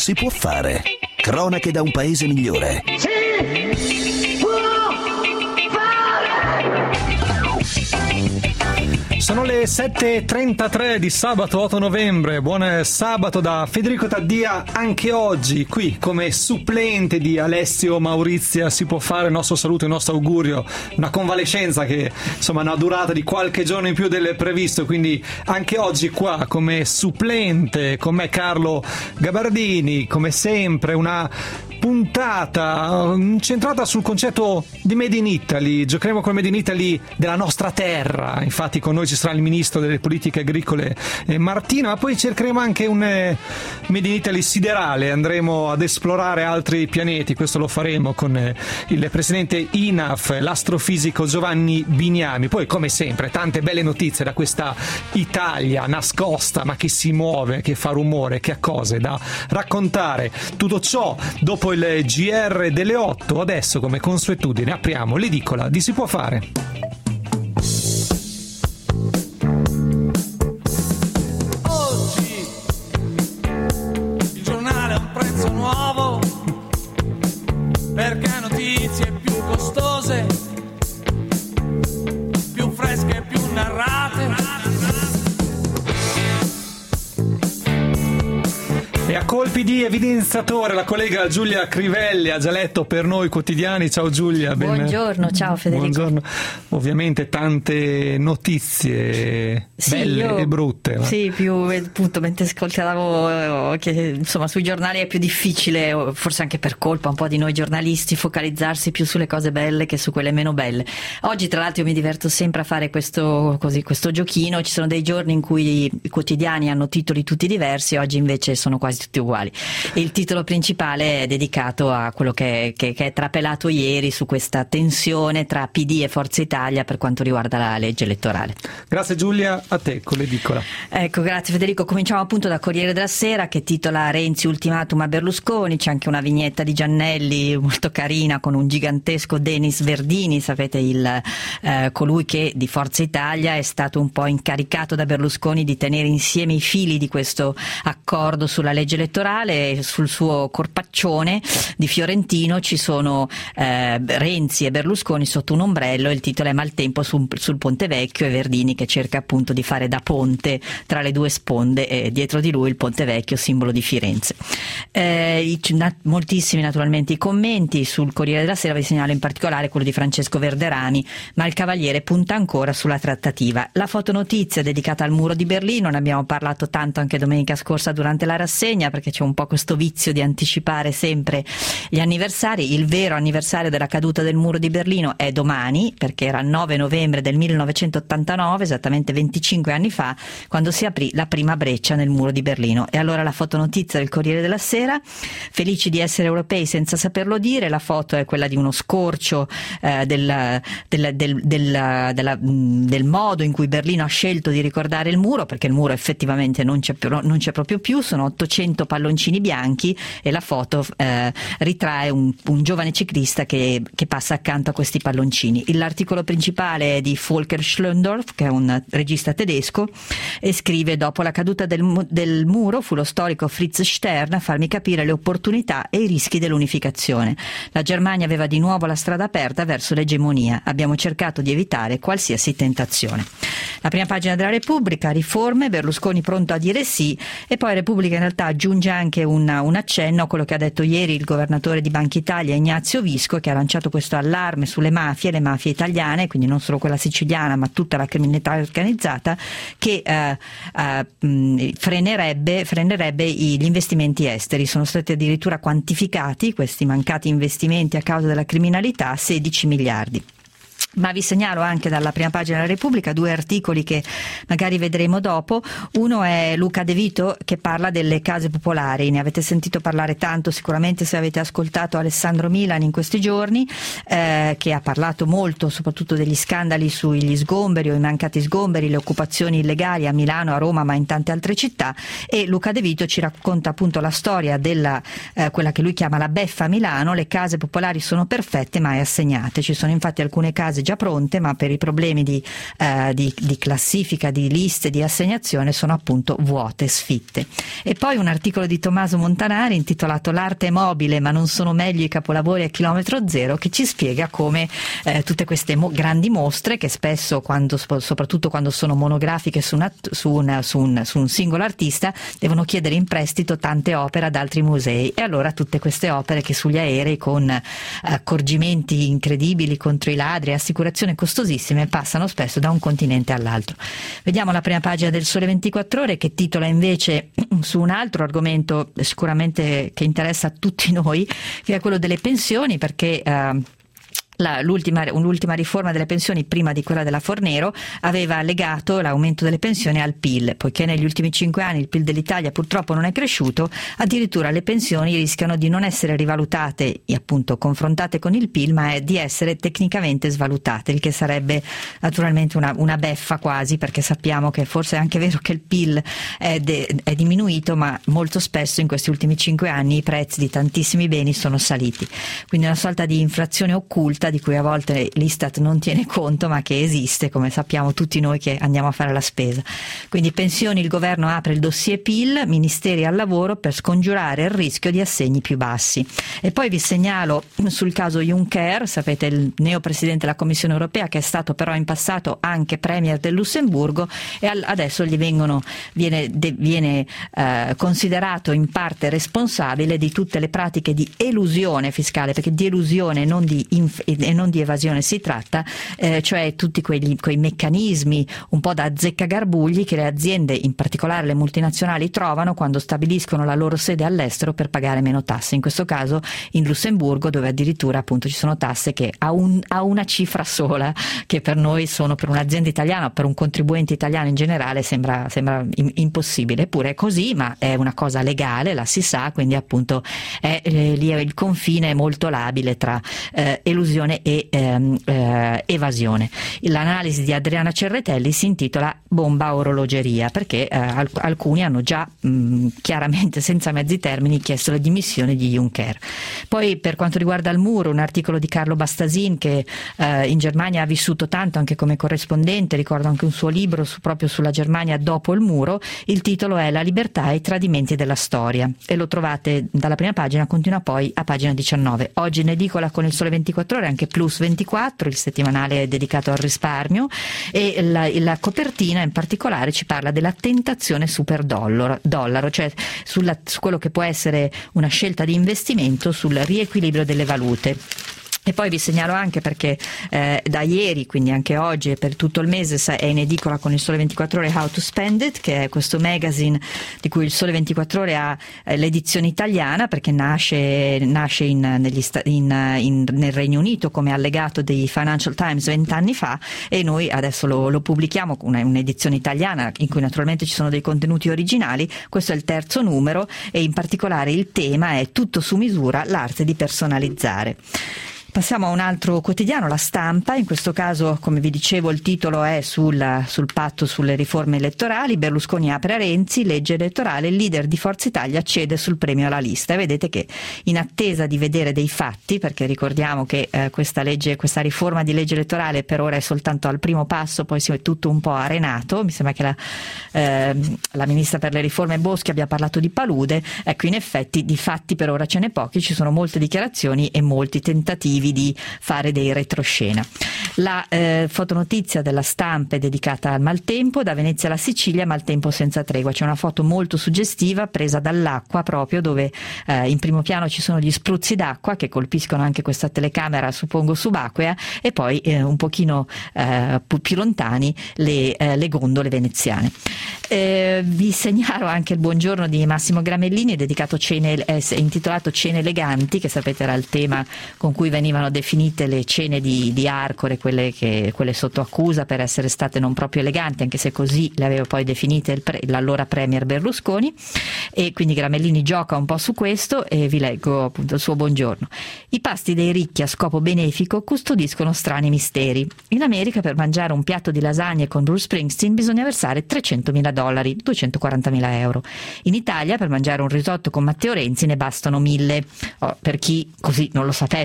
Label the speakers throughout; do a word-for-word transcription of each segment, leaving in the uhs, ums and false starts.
Speaker 1: si può fare. Cronache da un paese migliore.
Speaker 2: Si può fare!
Speaker 3: Sono le sette e trentatré di sabato otto novembre. Buon sabato da Federico Taddia. Anche oggi qui come supplente di Alessio Maurizia si può fare il nostro saluto e il nostro augurio. Una convalescenza che insomma ha una durata di qualche giorno in più del previsto, quindi anche oggi qua come supplente con me Carlo Gabardini, come sempre una puntata centrata sul concetto di Made in Italy. Giocheremo col Made in Italy della nostra terra, infatti con noi ci sarà il ministro delle politiche agricole eh, Martino, ma poi cercheremo anche un eh, Made in Italy siderale, andremo ad esplorare altri pianeti, questo lo faremo con eh, il presidente I N A F, l'astrofisico Giovanni Bignami. Poi come sempre tante belle notizie da questa Italia nascosta ma che si muove, che fa rumore, che ha cose da raccontare. Tutto ciò dopo il G R delle otto. Adesso come consuetudine apriamo l'edicola di Si può fare.
Speaker 4: Oggi il giornale ha un prezzo nuovo perché notizie più costose, più fresche, più narrate.
Speaker 3: E a colpi di evidenziatore la collega Giulia Crivelli ha già letto per noi i quotidiani. Ciao Giulia. Ben...
Speaker 5: Buongiorno, ciao Federico.
Speaker 3: Buongiorno. Ovviamente tante notizie sì, belle
Speaker 5: io,
Speaker 3: e brutte. Ma...
Speaker 5: Sì, più appunto mentre ascoltavo che insomma sui giornali è più difficile, forse anche per colpa un po' di noi giornalisti, focalizzarsi più sulle cose belle che su quelle meno belle. Oggi tra l'altro io mi diverto sempre a fare questo, così, questo giochino. Ci sono dei giorni in cui i quotidiani hanno titoli tutti diversi, oggi invece sono quasi tutti uguali. E il titolo principale è dedicato a quello che, che, che è trapelato ieri su questa tensione tra P D e Forza Italia per quanto riguarda la legge elettorale.
Speaker 3: Grazie Giulia, a te con l'edicola.
Speaker 5: Ecco, grazie Federico. Cominciamo appunto da Corriere della Sera che titola Renzi ultimatum a Berlusconi. C'è anche una vignetta di Giannelli molto carina con un gigantesco Denis Verdini, sapete il eh, colui che di Forza Italia è stato un po' incaricato da Berlusconi di tenere insieme i fili di questo accordo sulla legge elettorale. Sul suo corpaccione di Fiorentino ci sono eh, Renzi e Berlusconi sotto un ombrello e il titolo è Maltempo sul, sul Ponte Vecchio e Verdini che cerca appunto di fare da ponte tra le due sponde e dietro di lui il Ponte Vecchio, simbolo di Firenze. Eh, i, na, moltissimi naturalmente i commenti sul Corriere della Sera, vi segnalo in particolare quello di Francesco Verderani, ma il Cavaliere punta ancora sulla trattativa. La fotonotizia dedicata al muro di Berlino, ne abbiamo parlato tanto anche domenica scorsa durante la rassegna perché c'è un po' questo vizio di anticipare sempre gli anniversari. Il vero anniversario della caduta del muro di Berlino è domani perché era il nove novembre del millenovecentottantanove, esattamente venticinque anni fa, quando si aprì la prima breccia nel muro di Berlino. E allora la fotonotizia del Corriere della Sera: felici di essere europei senza saperlo dire. La foto è quella di uno scorcio eh, del, del, del, del, della, del modo in cui Berlino ha scelto di ricordare il muro, perché il muro effettivamente non c'è, più, non c'è proprio più, sono ottocento palloncini bianchi e la foto eh, ritrae un, un giovane ciclista che, che passa accanto a questi palloncini. L'articolo principale è di Volker Schlöndorff, che è un regista tedesco, e scrive: dopo la caduta del, del muro fu lo storico Fritz Stern a farmi capire le opportunità e i rischi dell'unificazione. La Germania aveva di nuovo la strada aperta verso l'egemonia. Abbiamo cercato di evitare qualsiasi tentazione. La prima pagina della Repubblica: riforme, Berlusconi pronto a dire sì. E poi Repubblica in realtà aggiunge anche un, un accenno a quello che ha detto ieri il governatore di Banca Italia Ignazio Visco, che ha lanciato questo allarme sulle mafie, le mafie italiane, quindi non solo quella siciliana ma tutta la criminalità organizzata, che eh, eh, frenerebbe, frenerebbe gli investimenti esteri. Sono stati addirittura quantificati questi mancati investimenti a causa della criminalità a sedici miliardi. Ma vi segnalo anche dalla prima pagina della Repubblica due articoli che magari vedremo dopo. Uno è Luca De Vito che parla delle case popolari. Ne avete sentito parlare tanto sicuramente se avete ascoltato Alessandro Milan in questi giorni, eh, che ha parlato molto soprattutto degli scandali sugli sgomberi o i mancati sgomberi, le occupazioni illegali a Milano, a Roma ma in tante altre città. E Luca De Vito ci racconta appunto la storia della eh, quella che lui chiama la beffa a Milano. Le case popolari sono perfette mai assegnate. Ci sono infatti alcune case già pronte, ma per i problemi di, eh, di, di classifica, di liste, di assegnazione sono appunto vuote, sfitte. E poi un articolo di Tommaso Montanari intitolato L'arte è mobile ma non sono meglio i capolavori a chilometro zero, che ci spiega come eh, tutte queste mo- grandi mostre, che spesso quando, soprattutto quando sono monografiche su, una, su, una, su, un, su un singolo artista, devono chiedere in prestito tante opere ad altri musei, e allora tutte queste opere che sugli aerei con accorgimenti incredibili contro i ladri, assicurazioni costosissime, passano spesso da un continente all'altro. Vediamo la prima pagina del Sole ventiquattro Ore, che titola invece su un altro argomento sicuramente che interessa a tutti noi, che è quello delle pensioni, perché eh, La, l'ultima, l'ultima riforma delle pensioni, prima di quella della Fornero, aveva legato l'aumento delle pensioni al P I L. Poiché negli ultimi cinque anni il P I L dell'Italia purtroppo non è cresciuto, addirittura le pensioni rischiano di non essere rivalutate e appunto confrontate con il P I L, ma è di essere tecnicamente svalutate, il che sarebbe naturalmente una, una beffa quasi, perché sappiamo che forse è anche vero che il P I L è, de, è diminuito, ma molto spesso in questi ultimi cinque anni i prezzi di tantissimi beni sono saliti. Quindi una sorta di inflazione occulta di cui a volte l'Istat non tiene conto, ma che esiste, come sappiamo tutti noi che andiamo a fare la spesa. Quindi pensioni, il governo apre il dossier P I L, ministeri al lavoro per scongiurare il rischio di assegni più bassi. E poi vi segnalo sul caso Juncker, sapete, il neo presidente della Commissione europea, che è stato però in passato anche premier del Lussemburgo, e al, adesso gli vengono, viene, de, viene eh, considerato in parte responsabile di tutte le pratiche di elusione fiscale, perché di elusione non di inf- e non di evasione si tratta, eh, cioè tutti quegli, quei meccanismi un po' da azzeccagarbugli che le aziende, in particolare le multinazionali, trovano quando stabiliscono la loro sede all'estero per pagare meno tasse. In questo caso in Lussemburgo, dove addirittura appunto ci sono tasse che a, un, a una cifra sola, che per noi sono, per un'azienda italiana o per un contribuente italiano in generale, sembra, sembra in, impossibile. Eppure è così, ma è una cosa legale, la si sa, quindi appunto è, eh, lì il confine è molto labile tra eh, elusione e ehm, eh, evasione. L'analisi di Adriana Cerretelli si intitola Bomba a orologeria, perché eh, alc- alcuni hanno già mh, chiaramente, senza mezzi termini, chiesto le dimissioni di Juncker. Poi per quanto riguarda il muro, un articolo di Carlo Bastasin, che eh, in Germania ha vissuto tanto anche come corrispondente, ricordo anche un suo libro su, proprio sulla Germania dopo il muro. Il titolo è La libertà e i tradimenti della storia, e lo trovate dalla prima pagina, continua poi a pagina diciannove. Oggi in edicola con il Sole ventiquattro Ore anche Plus ventiquattro, il settimanale dedicato al risparmio, e la, la copertina in particolare ci parla della tentazione super dollaro, dollaro cioè sulla, su quello che può essere una scelta di investimento sul riequilibrio delle valute. E poi vi segnalo anche, perché eh, da ieri, quindi anche oggi e per tutto il mese, è in edicola con il Sole ventiquattro Ore How to Spend It, che è questo magazine di cui il Sole ventiquattro Ore ha eh, l'edizione italiana, perché nasce, nasce in, negli sta- in, in, nel Regno Unito come allegato dei Financial Times vent'anni fa, e noi adesso lo, lo pubblichiamo con una, un'edizione italiana in cui naturalmente ci sono dei contenuti originali. Questo è il terzo numero, e in particolare il tema è tutto su misura, l'arte di personalizzare. Passiamo a un altro quotidiano, La Stampa. In questo caso, come vi dicevo, il titolo è sul, sul patto sulle riforme elettorali. Berlusconi apre a Renzi, legge elettorale, il leader di Forza Italia cede sul premio alla lista. E vedete che, in attesa di vedere dei fatti, perché ricordiamo che eh, questa legge, questa riforma di legge elettorale per ora è soltanto al primo passo, poi si è tutto un po' arenato. Mi sembra che la, eh, la ministra per le riforme Boschi abbia parlato di palude. Ecco, in effetti di fatti per ora ce n'è pochi, ci sono molte dichiarazioni e molti tentativi di fare dei retroscena. La eh, fotonotizia della Stampa è dedicata al maltempo, da Venezia alla Sicilia, maltempo senza tregua. C'è una foto molto suggestiva presa dall'acqua, proprio dove eh, in primo piano ci sono gli spruzzi d'acqua che colpiscono anche questa telecamera, suppongo subacquea, e poi eh, un pochino eh, più lontani le, eh, le gondole veneziane. Eh, vi segnalo anche il buongiorno di Massimo Gramellini, dedicato cene, è intitolato Cene eleganti, che sapete era il tema con cui venivano definite le cene di, di Arcore, quelle, che, quelle sotto accusa per essere state non proprio eleganti, anche se così le aveva poi definite il pre, l'allora premier Berlusconi. E quindi Gramellini gioca un po' su questo, e vi leggo appunto il suo buongiorno. I pasti dei ricchi a scopo benefico custodiscono strani misteri. In America per mangiare un piatto di lasagne con Bruce Springsteen bisogna versare trecentomila dollari, duecentoquarantamila euro. In Italia per mangiare un risotto con Matteo Renzi ne bastano mille. Oh, per chi così non lo sapesse, ma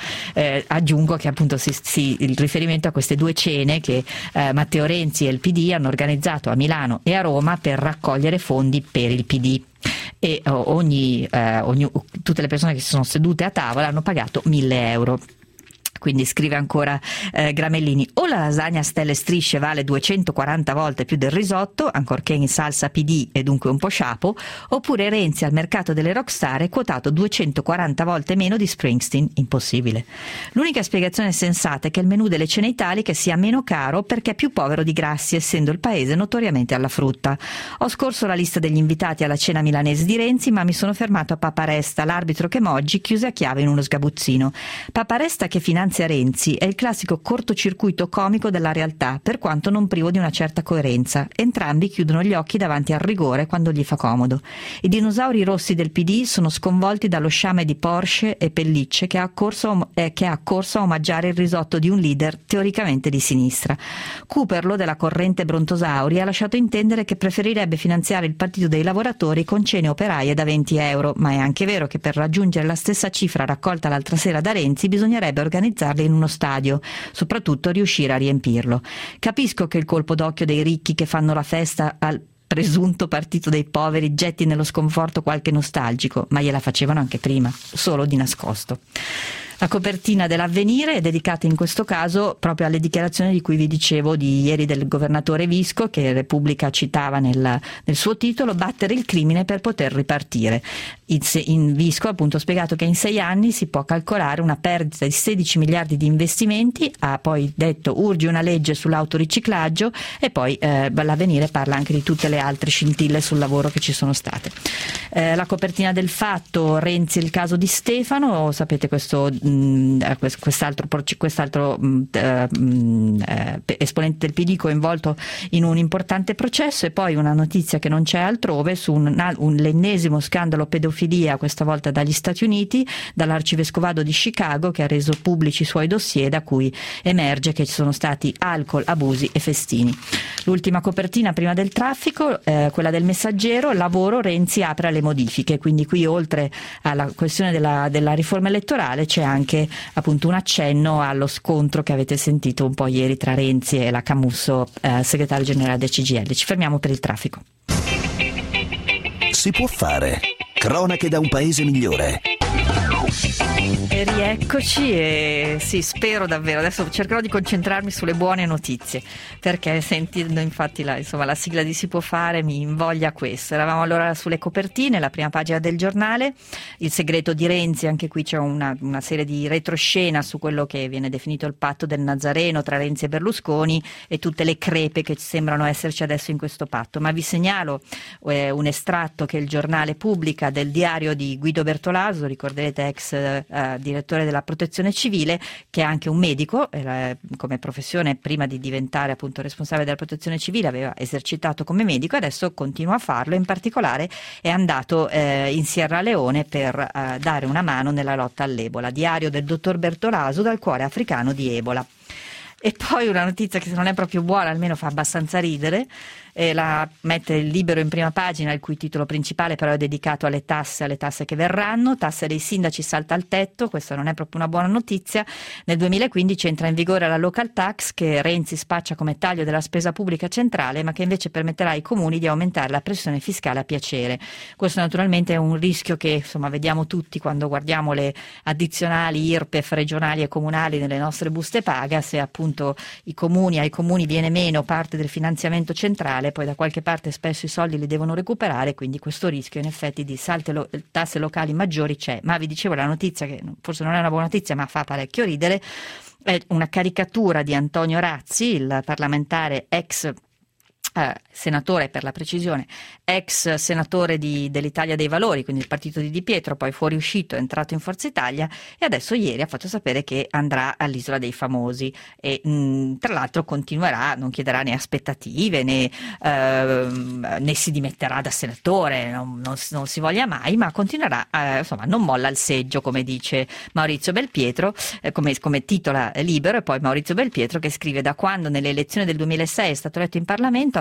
Speaker 5: Eh, aggiungo che appunto si, si, il riferimento a queste due cene che eh, Matteo Renzi e il P D hanno organizzato a Milano e a Roma per raccogliere fondi per il P D. E ogni, eh, ogni, tutte le persone che si sono sedute a tavola hanno pagato mille euro. Quindi scrive ancora eh, Gramellini: o la lasagna a stelle e strisce vale duecentoquaranta volte più del risotto, ancorché in salsa P D e dunque un po' sciapo, oppure Renzi al mercato delle rockstar è quotato duecentoquaranta volte meno di Springsteen. Impossibile. L'unica spiegazione sensata è che il menù delle cene italiche sia meno caro perché è più povero di grassi, essendo il paese notoriamente alla frutta. Ho scorso la lista degli invitati alla cena milanese di Renzi, ma mi sono fermato a Paparesta, l'arbitro che Moggi chiuse a chiave in uno sgabuzzino. Paparesta, che finanzia Renzi, è il classico cortocircuito comico della realtà, per quanto non privo di una certa coerenza. Entrambi chiudono gli occhi davanti al rigore quando gli fa comodo. I dinosauri rossi del P D sono sconvolti dallo sciame di Porsche e pellicce che ha accorso, eh, che ha accorso a omaggiare il risotto di un leader teoricamente di sinistra. Cooperlo, della corrente Brontosauri, ha lasciato intendere che preferirebbe finanziare il partito dei lavoratori con cene operaie da venti euro, ma è anche vero che per raggiungere la stessa cifra raccolta l'altra sera da Renzi bisognerebbe organizzare in uno stadio, soprattutto riuscire a riempirlo. Capisco che il colpo d'occhio dei ricchi che fanno la festa al presunto partito dei poveri getti nello sconforto qualche nostalgico, ma gliela facevano anche prima, solo di nascosto. La copertina dell'Avvenire è dedicata in questo caso proprio alle dichiarazioni di cui vi dicevo di ieri del governatore Visco, che Repubblica citava nel, nel suo titolo: battere il crimine per poter ripartire. In, in Visco ha appunto spiegato che in sei anni si può calcolare una perdita di sedici miliardi di investimenti, ha poi detto urge una legge sull'autoriciclaggio e poi eh, l'Avvenire parla anche di tutte le altre scintille sul lavoro che ci sono state. Eh, la copertina del Fatto: Renzi il caso di Stefano, sapete questo quest'altro, quest'altro eh, eh, esponente del P D coinvolto in un importante processo, e poi una notizia che non c'è altrove su un, un, l'ennesimo scandalo pedofilia, questa volta dagli Stati Uniti, dall'arcivescovado di Chicago, che ha reso pubblici i suoi dossier, da cui emerge che ci sono stati alcol, abusi e festini. L'ultima copertina prima del traffico, eh, quella del Messaggero: lavoro, Renzi apre alle modifiche. Quindi qui, oltre alla questione della, della riforma elettorale, c'è anche anche appunto un accenno allo scontro che avete sentito un po' ieri tra Renzi e la Camusso, eh, segretario generale del C G I L. Ci fermiamo per il traffico.
Speaker 1: Si può fare. Cronache da un paese migliore.
Speaker 5: E rieccoci, e sì, spero davvero, adesso cercherò di concentrarmi sulle buone notizie, perché sentendo infatti la, insomma, la sigla di Si può fare mi invoglia questo. Eravamo allora sulle copertine, la prima pagina del giornale, il segreto di Renzi, anche qui c'è una, una serie di retroscena su quello che viene definito il patto del Nazareno tra Renzi e Berlusconi e tutte le crepe che sembrano esserci adesso in questo patto. Ma vi segnalo eh, un estratto che il giornale pubblica del diario di Guido Bertolaso, ricorderete ex eh, direttore della Protezione Civile, che è anche un medico, eh, come professione prima di diventare appunto responsabile della Protezione Civile aveva esercitato come medico e adesso continua a farlo. In particolare è andato eh, in Sierra Leone per eh, dare una mano nella lotta all'Ebola. Diario del dottor Bertolaso dal cuore africano di Ebola. E poi una notizia che se non è proprio buona almeno fa abbastanza ridere, e la mette il Libero in prima pagina, il cui titolo principale però è dedicato alle tasse, alle tasse che verranno. Tasse dei sindaci salta al tetto, questa non è proprio una buona notizia. Nel duemilaquindici entra in vigore la local tax, che Renzi spaccia come taglio della spesa pubblica centrale, ma che invece permetterà ai comuni di aumentare la pressione fiscale a piacere. Questo naturalmente è un rischio che insomma vediamo tutti quando guardiamo le addizionali I R P E F regionali e comunali nelle nostre buste paga. Se appunto i comuni, ai comuni viene meno parte del finanziamento centrale, poi da qualche parte spesso i soldi li devono recuperare, quindi questo rischio in effetti di salte lo, tasse locali maggiori c'è. Ma vi dicevo, la notizia, che forse non è una buona notizia ma fa parecchio ridere, è una caricatura di Antonio Razzi, il parlamentare ex Eh, senatore, per la precisione, ex senatore di, dell'Italia dei Valori, quindi il partito di Di Pietro, poi fuoriuscito, è entrato in Forza Italia e adesso ieri ha fatto sapere che andrà all'Isola dei Famosi e mh, tra l'altro continuerà, non chiederà né aspettative né, eh, né si dimetterà da senatore, non, non, non si voglia mai, ma continuerà, eh, insomma non molla il seggio, come dice Maurizio Belpietro, eh, come, come titola Libero. E poi Maurizio Belpietro che scrive: da quando nelle elezioni del duemilasei è stato eletto in Parlamento,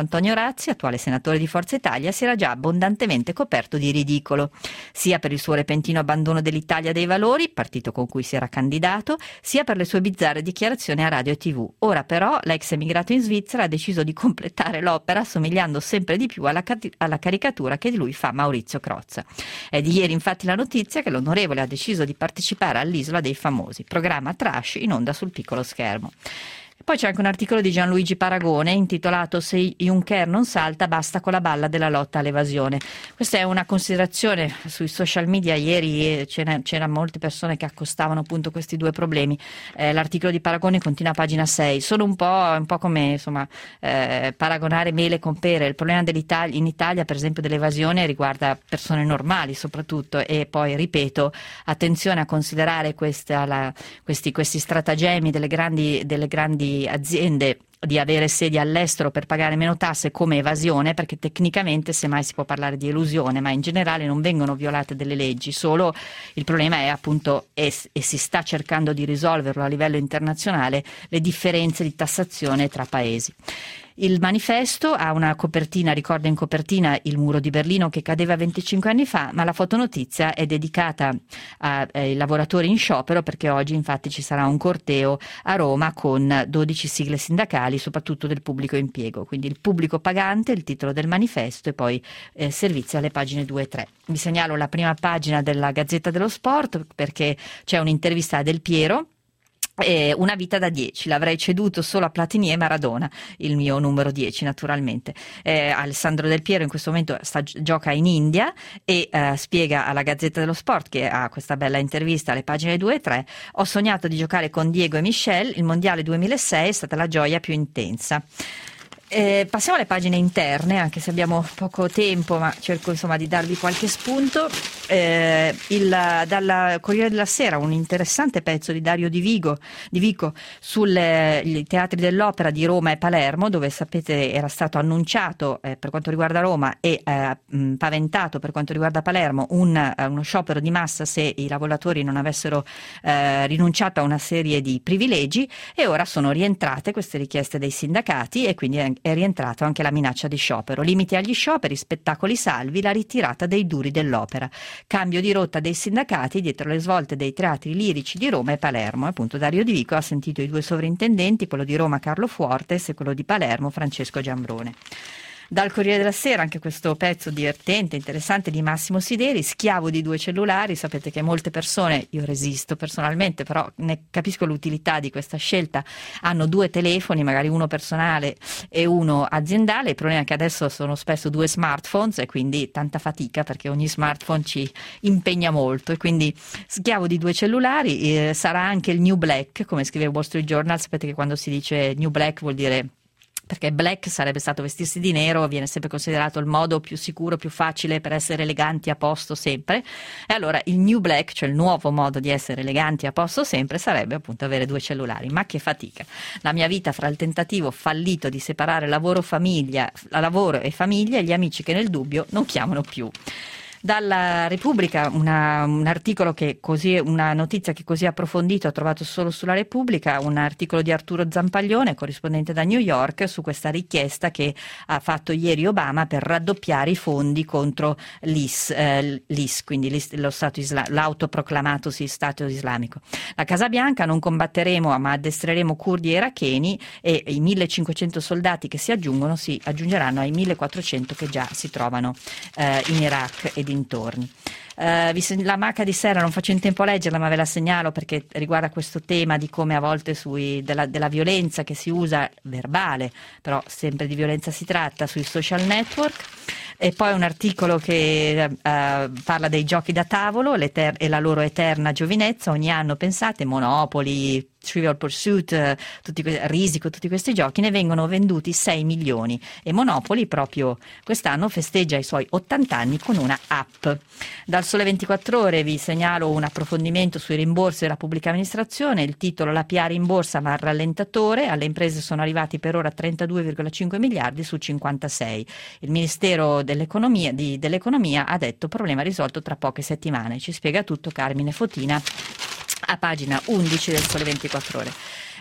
Speaker 5: Antonio Razzi, attuale senatore di Forza Italia, si era già abbondantemente coperto di ridicolo, sia per il suo repentino abbandono dell'Italia dei Valori, partito con cui si era candidato, sia per le sue bizzarre dichiarazioni a radio e tivù. Ora però l'ex emigrato in Svizzera ha deciso di completare l'opera, somigliando sempre di più alla, cat- alla caricatura che di lui fa Maurizio Crozza. È di ieri infatti la notizia che l'onorevole ha deciso di partecipare all'Isola dei Famosi, programma trash in onda sul piccolo schermo. Poi c'è anche un articolo di Gianluigi Paragone intitolato "Se Juncker non salta, basta con la balla della lotta all'evasione". Questa è una considerazione sui social media. Ieri c'era, c'erano molte persone che accostavano appunto questi due problemi. Eh, l'articolo di Paragone continua a pagina sei. Sono un po', un po' come insomma eh, paragonare mele con pere. Il problema dell'Italia, in Italia per esempio dell'evasione, riguarda persone normali soprattutto, e poi ripeto, attenzione a considerare questa, la, questi, questi stratagemmi delle grandi, delle grandi aziende di avere sedi all'estero per pagare meno tasse come evasione, perché tecnicamente semmai si può parlare di elusione, ma in generale non vengono violate delle leggi, solo il problema è appunto, e, e si sta cercando di risolverlo a livello internazionale, le differenze di tassazione tra paesi. Il manifesto ha una copertina, ricorda in copertina il muro di Berlino che cadeva venticinque anni fa, ma la fotonotizia è dedicata ai eh, lavoratori in sciopero, perché oggi infatti ci sarà un corteo a Roma con dodici sigle sindacali, soprattutto del pubblico impiego. Quindi il pubblico pagante, il titolo del manifesto, e poi eh, servizi alle pagine due e tre. Vi segnalo la prima pagina della Gazzetta dello Sport perché c'è un'intervista a Del Piero. Eh, una vita da dieci, l'avrei ceduto solo a Platini e Maradona, il mio numero dieci naturalmente. Eh, Alessandro Del Piero in questo momento sta, gioca in India e eh, spiega alla Gazzetta dello Sport, che ha questa bella intervista alle pagine due e tre: ho sognato di giocare con Diego e Michel, il mondiale duemilasei è stata la gioia più intensa. Eh, passiamo alle pagine interne, anche se abbiamo poco tempo, ma cerco insomma di darvi qualche spunto. Eh, il, dal Corriere della Sera un interessante pezzo di Dario Di Vigo, di Vico sui teatri dell'opera di Roma e Palermo, dove sapete era stato annunciato eh, per quanto riguarda Roma e eh, mh, paventato per quanto riguarda Palermo un, uno sciopero di massa se i lavoratori non avessero eh, rinunciato a una serie di privilegi, e ora sono rientrate queste richieste dei sindacati e quindi è rientrato anche la minaccia di sciopero. Limiti agli scioperi, spettacoli salvi, la ritirata dei duri dell'opera. Cambio di rotta dei sindacati dietro le svolte dei teatri lirici di Roma e Palermo. Appunto Dario Di Vico ha sentito i due sovrintendenti, quello di Roma Carlo Fuortes e quello di Palermo Francesco Giambrone. Dal Corriere della Sera anche questo pezzo divertente, interessante di Massimo Sideri, schiavo di due cellulari. Sapete che molte persone, io resisto personalmente, però ne capisco l'utilità di questa scelta, hanno due telefoni, magari uno personale e uno aziendale. Il problema è che adesso sono spesso due smartphones e quindi tanta fatica, perché ogni smartphone ci impegna molto, e quindi schiavo di due cellulari. Eh, sarà anche il New Black, come scrive Wall Street Journal. Sapete che quando si dice New Black vuol dire, perché black sarebbe stato vestirsi di nero, viene sempre considerato il modo più sicuro, più facile per essere eleganti a posto sempre, e allora il new black, cioè il nuovo modo di essere eleganti a posto sempre, sarebbe appunto avere due cellulari. Ma che fatica! La mia vita fra il tentativo fallito di separare lavoro, famiglia, lavoro e famiglia, e gli amici che nel dubbio non chiamano più. Dalla Repubblica una, un articolo che così, una notizia che così approfondito ho trovato solo sulla Repubblica, un articolo di Arturo Zampaglione, corrispondente da New York, su questa richiesta che ha fatto ieri Obama per raddoppiare i fondi contro l'I S, eh, l'I S quindi lo Stato Isla- l'autoproclamatosi Stato Islamico. La Casa Bianca: non combatteremo ma addestreremo curdi e iracheni, e i millecinquecento soldati che si aggiungono si aggiungeranno ai millequattrocento che già si trovano eh, in Iraq e dintorni. Uh, la Macca di Serra non faccio in tempo a leggerla, ma ve la segnalo perché riguarda questo tema di come a volte sui, della, della violenza che si usa, verbale, però sempre di violenza si tratta, sui social network. E poi un articolo che uh, parla dei giochi da tavolo e la loro eterna giovinezza. Ogni anno, pensate, Monopoly, Trivial Pursuit, uh, tutti que- Risico, tutti questi giochi, ne vengono venduti sei milioni, e Monopoly proprio quest'anno festeggia i suoi ottanta anni con una app. Dal Sole ventiquattro Ore vi segnalo un approfondimento sui rimborsi della pubblica amministrazione. Il titolo: la P A rimborsa ma al rallentatore, alle imprese sono arrivati per ora trentadue virgola cinque miliardi su cinquantasei. Il Ministero dell'Economia, di, dell'Economia ha detto problema risolto tra poche settimane. Ci spiega tutto Carmine Fotina a pagina undici del Sole ventiquattro Ore.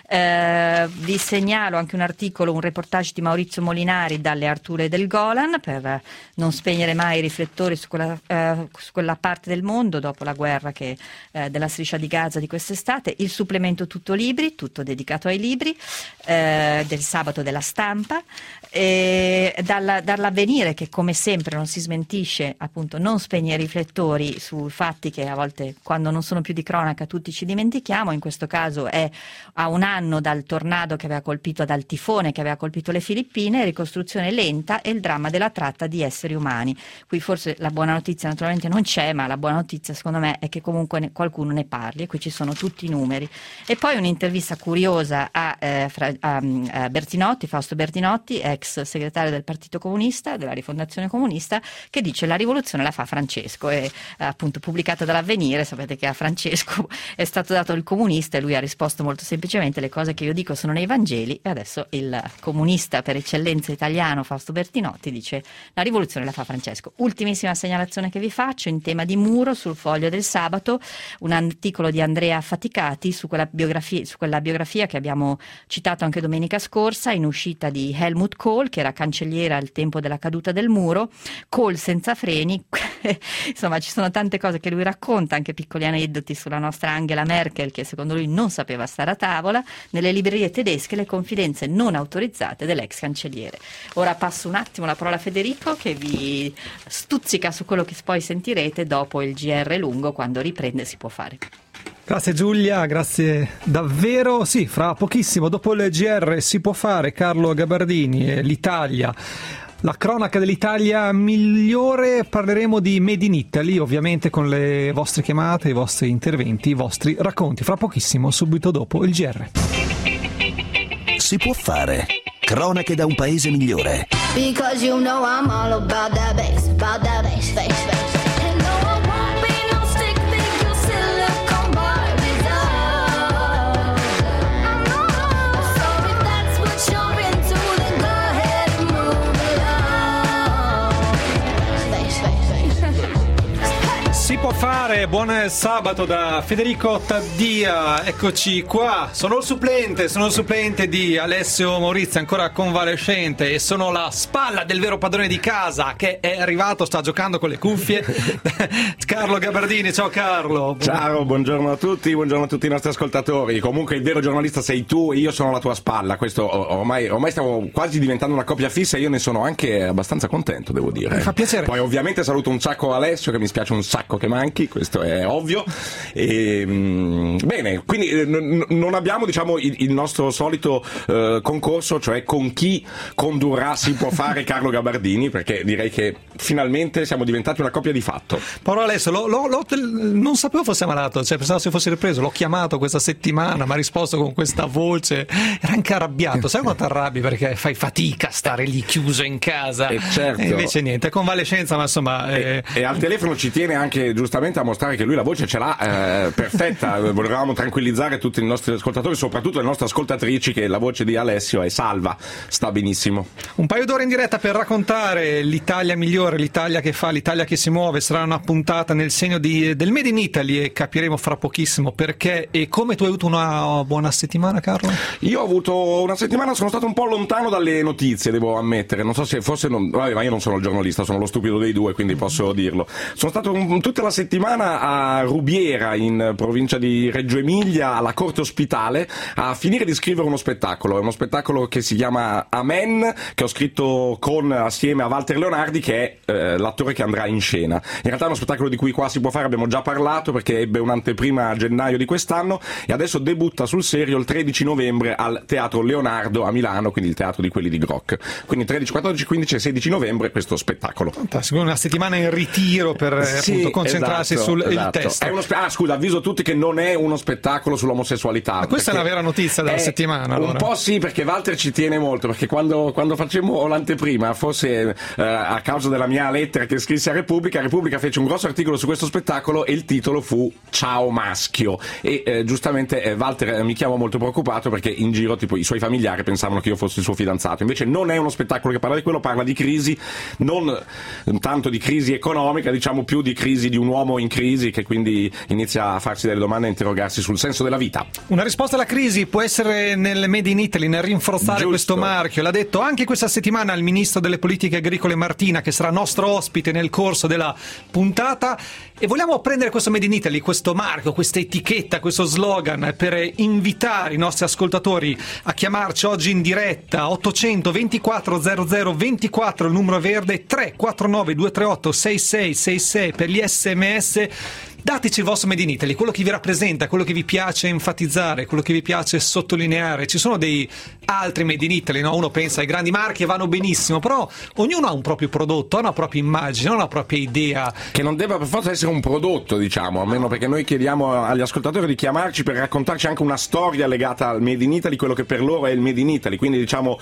Speaker 5: Eh, vi segnalo anche un articolo, un reportage di Maurizio Molinari dalle Arture del Golan, per non spegnere mai i riflettori su quella, eh, su quella parte del mondo dopo la guerra che, eh, della striscia di Gaza di quest'estate. Il supplemento Tutto Libri, tutto dedicato ai libri, eh, del sabato della Stampa, e dalla, dall'Avvenire, che come sempre non si smentisce, appunto non spegne i riflettori su fatti che a volte, quando non sono più di cronaca, tutti ci dimentichiamo. In questo caso è a un anno dal tornado che aveva colpito, dal tifone che aveva colpito le Filippine, ricostruzione lenta e il dramma della tratta di esseri umani. Qui forse la buona notizia naturalmente non c'è, ma la buona notizia secondo me è che comunque ne, qualcuno ne parli, e qui ci sono tutti i numeri. E poi un'intervista curiosa a, eh, fra, a, a Bertinotti, Fausto Bertinotti, ex segretario del Partito Comunista, della Rifondazione Comunista, che dice: la rivoluzione la fa Francesco, e appunto pubblicata dall'Avvenire. Sapete che a Francesco è stato dato il comunista e lui ha risposto molto semplicemente: le cose che io dico sono nei Vangeli. E adesso il comunista per eccellenza italiano Fausto Bertinotti dice: la rivoluzione la fa Francesco. Ultimissima segnalazione che vi faccio in tema di Muro, sul Foglio del Sabato, un articolo di Andrea Faticati su quella biografia, su quella biografia che abbiamo citato anche domenica scorsa, in uscita, di Helmut Kohl, che era cancelliere al tempo della caduta del muro. Kohl senza freni. Insomma, ci sono tante cose che lui racconta, anche piccoli aneddoti sulla nostra Angela Merkel, che secondo lui non sapeva stare a tavola. Nelle librerie tedesche le confidenze non autorizzate dell'ex cancelliere. Ora passo un attimo la parola a Federico, che vi stuzzica su quello che poi sentirete dopo il G R lungo, quando riprende Si può fare.
Speaker 3: Grazie Giulia, grazie davvero. Sì, fra pochissimo, dopo il G R Si può fare, Carlo Gabardini e l'Italia. La cronaca dell'Italia migliore, parleremo di Made in Italy, ovviamente con le vostre chiamate, i vostri interventi, i vostri racconti. Fra pochissimo, subito dopo il G R.
Speaker 1: Si può fare. Cronache da un paese migliore.
Speaker 2: Because you know I'm all about that bass, about that bass, bass, bass. And no, I won't be no stick figure, silicone Barbie doll. I know. So if that's what you're into, then go ahead and move along. Bass, bass, bass.
Speaker 3: Si può fare, buon sabato da Federico Taddia, eccoci qua, sono il supplente, sono il supplente di Alessio Maurizio, ancora convalescente, e sono la spalla del vero padrone di casa che è arrivato, sta giocando con le cuffie, Carlo Gabardini. Ciao Carlo.
Speaker 6: Ciao, buongiorno a tutti, buongiorno a tutti i nostri ascoltatori. Comunque il vero giornalista sei tu e io sono la tua spalla, questo ormai, ormai stiamo quasi diventando una coppia fissa e io ne sono anche abbastanza contento, devo dire.
Speaker 3: Mi fa piacere.
Speaker 6: Poi ovviamente saluto un sacco Alessio, che mi spiace un sacco che manchi, questo è ovvio. E, mh, bene, quindi eh, n- non abbiamo, diciamo, il, il nostro solito eh, concorso, cioè con chi condurrà Si può fare Carlo Gabardini, perché direi che finalmente siamo diventati una coppia di fatto.
Speaker 3: Paolo Alessio, lo, lo, lo, non sapevo fosse malato, cioè pensavo se fosse ripreso, l'ho chiamato questa settimana, mi ha risposto con questa voce, era anche arrabbiato, sai quando ti arrabbi perché fai fatica a stare lì chiuso in casa,
Speaker 6: e, certo.
Speaker 3: E invece niente, è convalescenza, ma insomma...
Speaker 6: E,
Speaker 3: eh...
Speaker 6: e al telefono ci tiene anche giustamente a mostrare che lui la voce ce l'ha eh, perfetta. Volevamo tranquillizzare tutti i nostri ascoltatori, soprattutto le nostre ascoltatrici, che la voce di Alessio è salva, sta benissimo.
Speaker 3: Un paio d'ore in diretta per raccontare l'Italia migliore, l'Italia che fa, l'Italia che si muove. Sarà una puntata nel segno di, del Made in Italy e capiremo fra pochissimo perché e come. Tu hai avuto una buona settimana, Carlo?
Speaker 6: Io ho avuto una settimana, sono stato un po' lontano dalle notizie, devo ammettere, non so se forse non, vabbè, ma io non sono il giornalista, sono lo stupido dei due, quindi posso dirlo. Sono stato un, tutta la settimana a Rubiera, in provincia di Reggio Emilia, alla Corte Ospitale, a finire di scrivere uno spettacolo. È uno spettacolo che si chiama Amen, che ho scritto con, assieme a Walter Leonardi, che è eh, l'attore che andrà in scena. In realtà è uno spettacolo di cui qua Si può fare abbiamo già parlato, perché ebbe un'anteprima a gennaio di quest'anno e adesso debutta sul serio il tredici novembre al Teatro Leonardo a Milano, quindi il teatro di quelli di Grock. Quindi tredici, quattordici, quindici e sedici novembre questo spettacolo.
Speaker 3: Fantastico, una settimana in ritiro per
Speaker 6: sì,
Speaker 3: appunto concentrarsi
Speaker 6: esatto,
Speaker 3: sul
Speaker 6: esatto.
Speaker 3: testo.
Speaker 6: È uno spe- ah, scusa, avviso tutti che non è uno spettacolo sull'omosessualità.
Speaker 3: Ma questa è la vera notizia della settimana. Allora.
Speaker 6: Un po' sì, perché Walter ci tiene molto, perché quando, quando facemmo l'anteprima, forse eh, a causa della mia lettera che scrissi a Repubblica, Repubblica fece un grosso articolo su questo spettacolo e il titolo fu Ciao maschio, e eh, giustamente eh, Walter eh, mi chiamò molto preoccupato, perché in giro tipo i suoi familiari pensavano che io fossi il suo fidanzato. Invece non è uno spettacolo che parla di quello, parla di crisi, non tanto di crisi economica, diciamo più di crisi di di un uomo in crisi che quindi inizia a farsi delle domande e interrogarsi sul senso della vita.
Speaker 3: Una risposta alla crisi può essere nel Made in Italy, nel rinforzare
Speaker 6: Giusto.
Speaker 3: questo marchio. L'ha detto anche questa settimana il ministro delle politiche agricole Martina, che sarà nostro ospite nel corso della puntata. E vogliamo prendere questo Made in Italy, questo marchio, questa etichetta, questo slogan per invitare i nostri ascoltatori a chiamarci oggi in diretta. Ottocento ventiquattro zero zero ventiquattro il numero verde, tre quattro nove due tre otto sei sei sei sei per gli sms. Dateci il vostro Made in Italy, quello che vi rappresenta, quello che vi piace enfatizzare, quello che vi piace sottolineare. Ci sono dei altri Made in Italy, no? Uno pensa ai grandi marchi e vanno benissimo, però ognuno ha un proprio prodotto, ha una propria immagine, ha una propria idea.
Speaker 6: Che non deve per forza essere un prodotto, diciamo, almeno perché noi chiediamo agli ascoltatori di chiamarci per raccontarci anche una storia legata al Made in Italy, quello che per loro è il Made in Italy, quindi diciamo...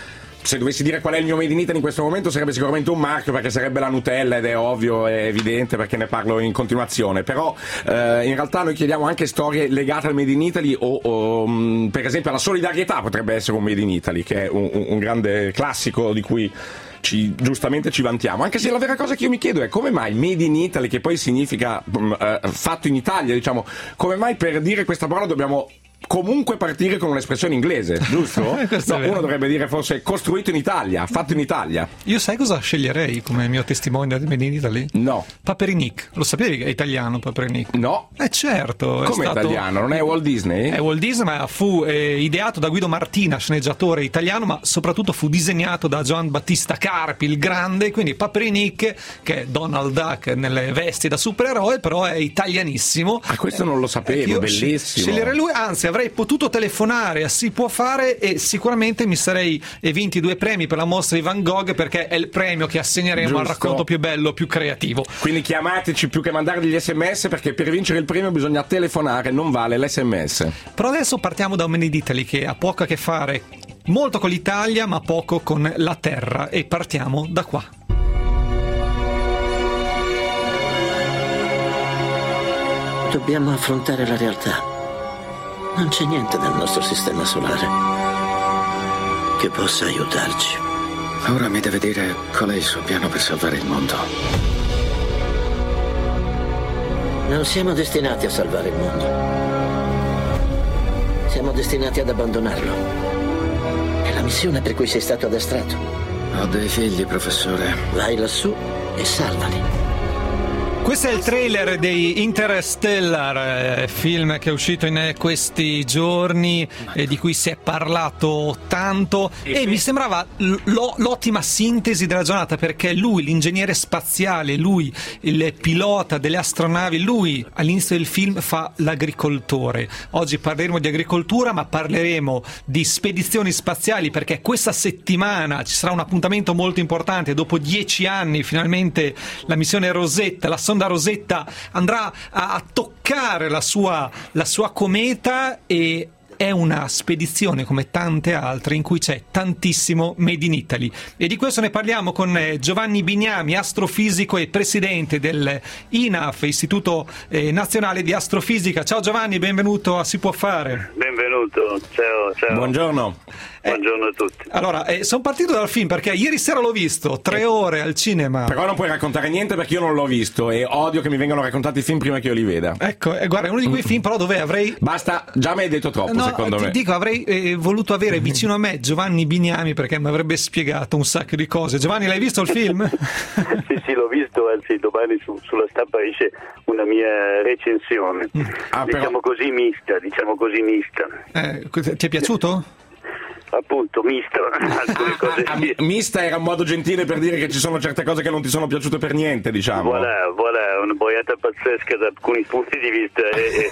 Speaker 6: Se dovessi dire qual è il mio Made in Italy in questo momento sarebbe sicuramente un marchio, perché sarebbe la Nutella, ed è ovvio, è evidente perché ne parlo in continuazione, però eh, in realtà noi chiediamo anche storie legate al Made in Italy o, o mh, per esempio la solidarietà potrebbe essere un Made in Italy, che è un, un grande classico di cui ci, giustamente ci vantiamo, anche se la vera cosa che io mi chiedo è come mai Made in Italy, che poi significa mh, eh, fatto in Italia, diciamo, come mai per dire questa parola dobbiamo comunque partire con un'espressione inglese, giusto? No, uno dovrebbe dire forse costruito in Italia, fatto in Italia.
Speaker 3: Io sai cosa sceglierei come mio testimone del Made in Italy?
Speaker 6: No.
Speaker 3: Paperinic. Lo sapevi che è italiano Paperinic?
Speaker 6: No.
Speaker 3: Eh certo.
Speaker 6: Come
Speaker 3: è stato...
Speaker 6: italiano? Non è Walt Disney?
Speaker 3: È Walt Disney, ma fu eh, ideato da Guido Martina, sceneggiatore italiano, ma soprattutto fu disegnato da Gian Battista Carpi, il grande, quindi Paperinic, che è Donald Duck nelle vesti da supereroe, però è italianissimo.
Speaker 6: Ah, questo non lo sapevo,
Speaker 3: Io
Speaker 6: bellissimo.
Speaker 3: Sceglierei lui, anzi avrei potuto telefonare a Si Può Fare e sicuramente mi sarei vinti due premi per la mostra di Van Gogh, perché è il premio che assegneremo
Speaker 6: Giusto.
Speaker 3: al racconto più bello, più creativo.
Speaker 6: Quindi chiamateci più che mandare degli sms, perché per vincere il premio bisogna telefonare, non vale l'esse emme esse.
Speaker 3: Però adesso partiamo da un Made in Italy che ha poco a che fare, molto con l'Italia ma poco con la terra, e partiamo da qua.
Speaker 7: Dobbiamo affrontare la realtà. Non c'è niente nel nostro sistema solare che possa aiutarci.
Speaker 8: Ora mi deve dire qual è il suo piano per salvare il mondo.
Speaker 7: Non siamo destinati a salvare il mondo. Siamo destinati ad abbandonarlo. È la missione per cui sei stato addestrato.
Speaker 8: Ho dei figli, professore.
Speaker 7: Vai lassù e salvali.
Speaker 3: Questo è il trailer di Interstellar, eh, film che è uscito in questi giorni e di cui si è parlato tanto, e mi sembrava lo, l'ottima sintesi della giornata, perché lui, l'ingegnere spaziale, lui il pilota delle astronavi, lui all'inizio del film fa l'agricoltore. Oggi parleremo di agricoltura, ma parleremo di spedizioni spaziali, perché questa settimana ci sarà un appuntamento molto importante. Dopo dieci anni finalmente la missione Rosetta, la sonda Rosetta andrà a, a toccare la sua, la sua cometa, e è una spedizione come tante altre in cui c'è tantissimo Made in Italy, e di questo ne parliamo con Giovanni Bignami, astrofisico e presidente del I N A F, Istituto eh, Nazionale di Astrofisica. Ciao Giovanni, benvenuto a Si Può Fare.
Speaker 9: Benvenuto, ciao, ciao.
Speaker 6: Buongiorno.
Speaker 9: Buongiorno a tutti.
Speaker 3: Allora, eh, sono partito dal film perché ieri sera l'ho visto, tre ore al cinema.
Speaker 6: Però non puoi raccontare niente perché io non l'ho visto e odio che mi vengano raccontati i film prima che io li veda.
Speaker 3: Ecco, eh, guarda, è uno di quei film però dove avrei...
Speaker 6: Basta, già mi hai detto troppo,
Speaker 3: no,
Speaker 6: secondo
Speaker 3: ti
Speaker 6: me.
Speaker 3: dico, avrei eh, voluto avere vicino a me Giovanni Bignami, perché mi avrebbe spiegato un sacco di cose. Giovanni, l'hai visto il film?
Speaker 9: Sì, sì, l'ho visto, anzi domani su, sulla stampa esce una mia recensione.
Speaker 6: Ah,
Speaker 9: diciamo
Speaker 6: però...
Speaker 9: così mista, diciamo così mista.
Speaker 3: Eh, ti è piaciuto?
Speaker 9: Appunto, mista, alcune cose
Speaker 6: ah,
Speaker 9: sì.
Speaker 6: Mista era un modo gentile per dire che ci sono certe cose che non ti sono piaciute per niente, diciamo.
Speaker 9: Voilà, voilà, una boiata pazzesca da alcuni punti di vista. E,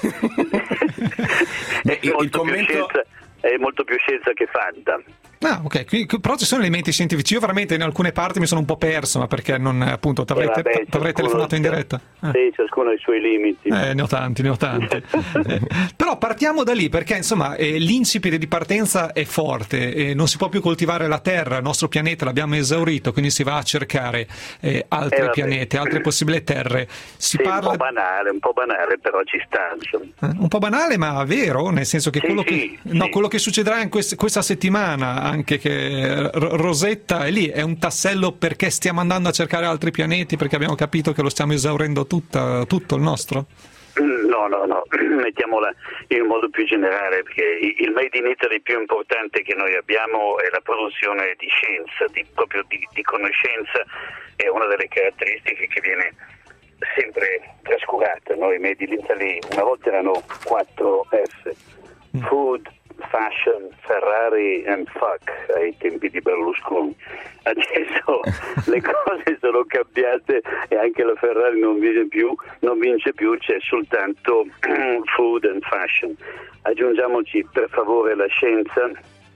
Speaker 9: e,
Speaker 6: il,
Speaker 9: molto
Speaker 6: il commento...
Speaker 9: più scienza, è molto più scienza che fanta.
Speaker 3: Ah, ok, qui, però ci sono elementi scientifici. Io veramente in alcune parti mi sono un po' perso, ma perché non, appunto, ti avrei,
Speaker 9: eh vabbè,
Speaker 3: te, t'avrei telefonato in diretta.
Speaker 9: Eh. Sì, ciascuno ha i suoi limiti.
Speaker 3: Eh, ne ho tanti, ne ho tanti. eh, però partiamo da lì, perché insomma eh, l'incipit di partenza è forte, eh, non si può più coltivare la Terra, il nostro pianeta l'abbiamo esaurito, quindi si va a cercare eh, altri
Speaker 9: eh,
Speaker 3: pianeti, altre possibili terre. Si
Speaker 9: sì,
Speaker 3: parla...
Speaker 9: un po' banale, un po' banale, però ci sta.
Speaker 3: Eh, un po' banale, ma vero, nel senso che
Speaker 9: sì,
Speaker 3: quello,
Speaker 9: sì,
Speaker 3: che,
Speaker 9: sì.
Speaker 3: no, quello che succederà in quest- questa settimana anche che R- Rosetta è lì, è un tassello perché stiamo andando a cercare altri pianeti, perché abbiamo capito che lo stiamo esaurendo tutta, tutto il nostro?
Speaker 9: No, no, no, mettiamola in un modo più generale, perché il Made in Italy più importante che noi abbiamo è la produzione di scienza, di, proprio di, di conoscenza, è una delle caratteristiche che viene sempre trascurata. Noi Made in Italy una volta erano quattro F: food, fashion, Ferrari and fuck, ai tempi di Berlusconi. Adesso le cose sono cambiate e anche la Ferrari non vince più, non vince più, c'è soltanto food and fashion. Aggiungiamoci per favore la scienza,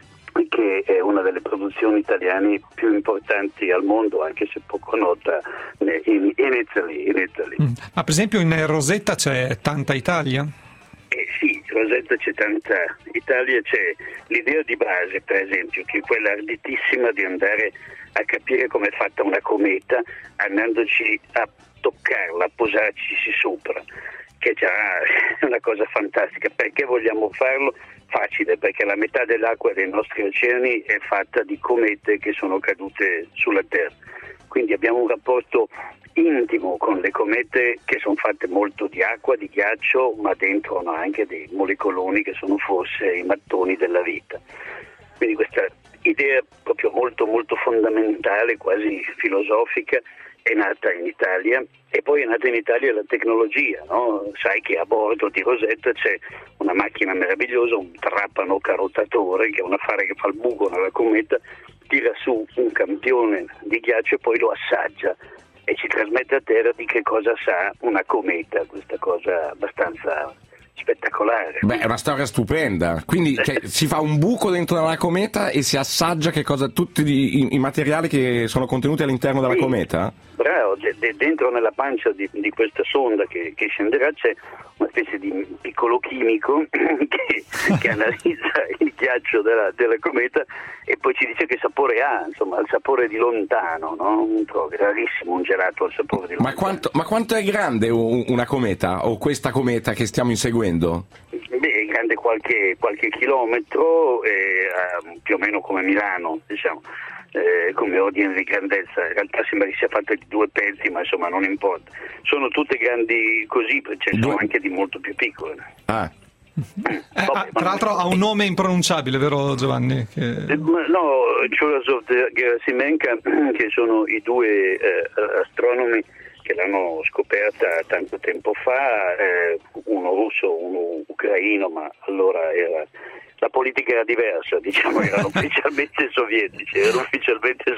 Speaker 9: che è una delle produzioni italiane più importanti al mondo, anche se poco nota in, in Italy. In Italy.
Speaker 3: Mm. Ma per esempio in Rosetta c'è tanta Italia?
Speaker 9: Eh sì, Rosetta c'è tanta Italia, c'è l'idea di base, per esempio, che è quella arditissima di andare a capire come è fatta una cometa, andandoci a toccarla, a posarci sopra, che è già una cosa fantastica. Perché vogliamo farlo? Facile, perché la metà dell'acqua dei nostri oceani è fatta di comete che sono cadute sulla Terra. Quindi abbiamo un rapporto intimo con le comete, che sono fatte molto di acqua, di ghiaccio, ma dentro hanno anche dei molecoloni che sono forse i mattoni della vita. Quindi questa idea proprio molto molto fondamentale, quasi filosofica, è nata in Italia, e poi è nata in Italia la tecnologia, no? Sai che a bordo di Rosetta c'è una macchina meravigliosa, un trapano carotatore, che è un affare che fa il buco nella cometa, tira su un campione di ghiaccio e poi lo assaggia e ci trasmette a terra di che cosa sa una cometa, questa cosa abbastanza spettacolare.
Speaker 6: Beh, è una storia stupenda. Quindi cioè, si fa un buco dentro la cometa e si assaggia che cosa, tutti i, i materiali che sono contenuti all'interno della
Speaker 9: sì,
Speaker 6: cometa?
Speaker 9: Bravo, de, de, dentro nella pancia di, di questa sonda che, che scenderà c'è una specie di piccolo chimico che, che analizza il ghiaccio della, della cometa e poi ci dice che sapore ha, insomma, il sapore di lontano, no? Un po' rarissimo un gelato al sapore di lontano.
Speaker 6: Ma quanto, ma quanto è grande una cometa, o questa cometa che stiamo inseguendo?
Speaker 9: Beh, è grande qualche, qualche chilometro, eh, più o meno come Milano, diciamo. Eh, come ordine di grandezza, in realtà sembra che sia fatta di due pezzi, ma insomma non importa, sono tutte grandi così, ce ne sono anche di molto più piccole.
Speaker 6: Ah.
Speaker 3: Eh, ah, tra l'altro ha un nome impronunciabile, vero Giovanni? Che...
Speaker 9: Eh, no, Churyumov e Gerasimenko, che sono i due eh, astronomi che l'hanno scoperta tanto tempo fa, eh, uno russo, uno ucraino, ma allora era... La politica era diversa, diciamo, erano ufficialmente sovietici, erano ufficialmente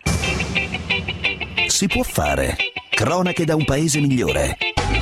Speaker 9: sovietici.
Speaker 1: Si può fare. Cronache da un paese migliore.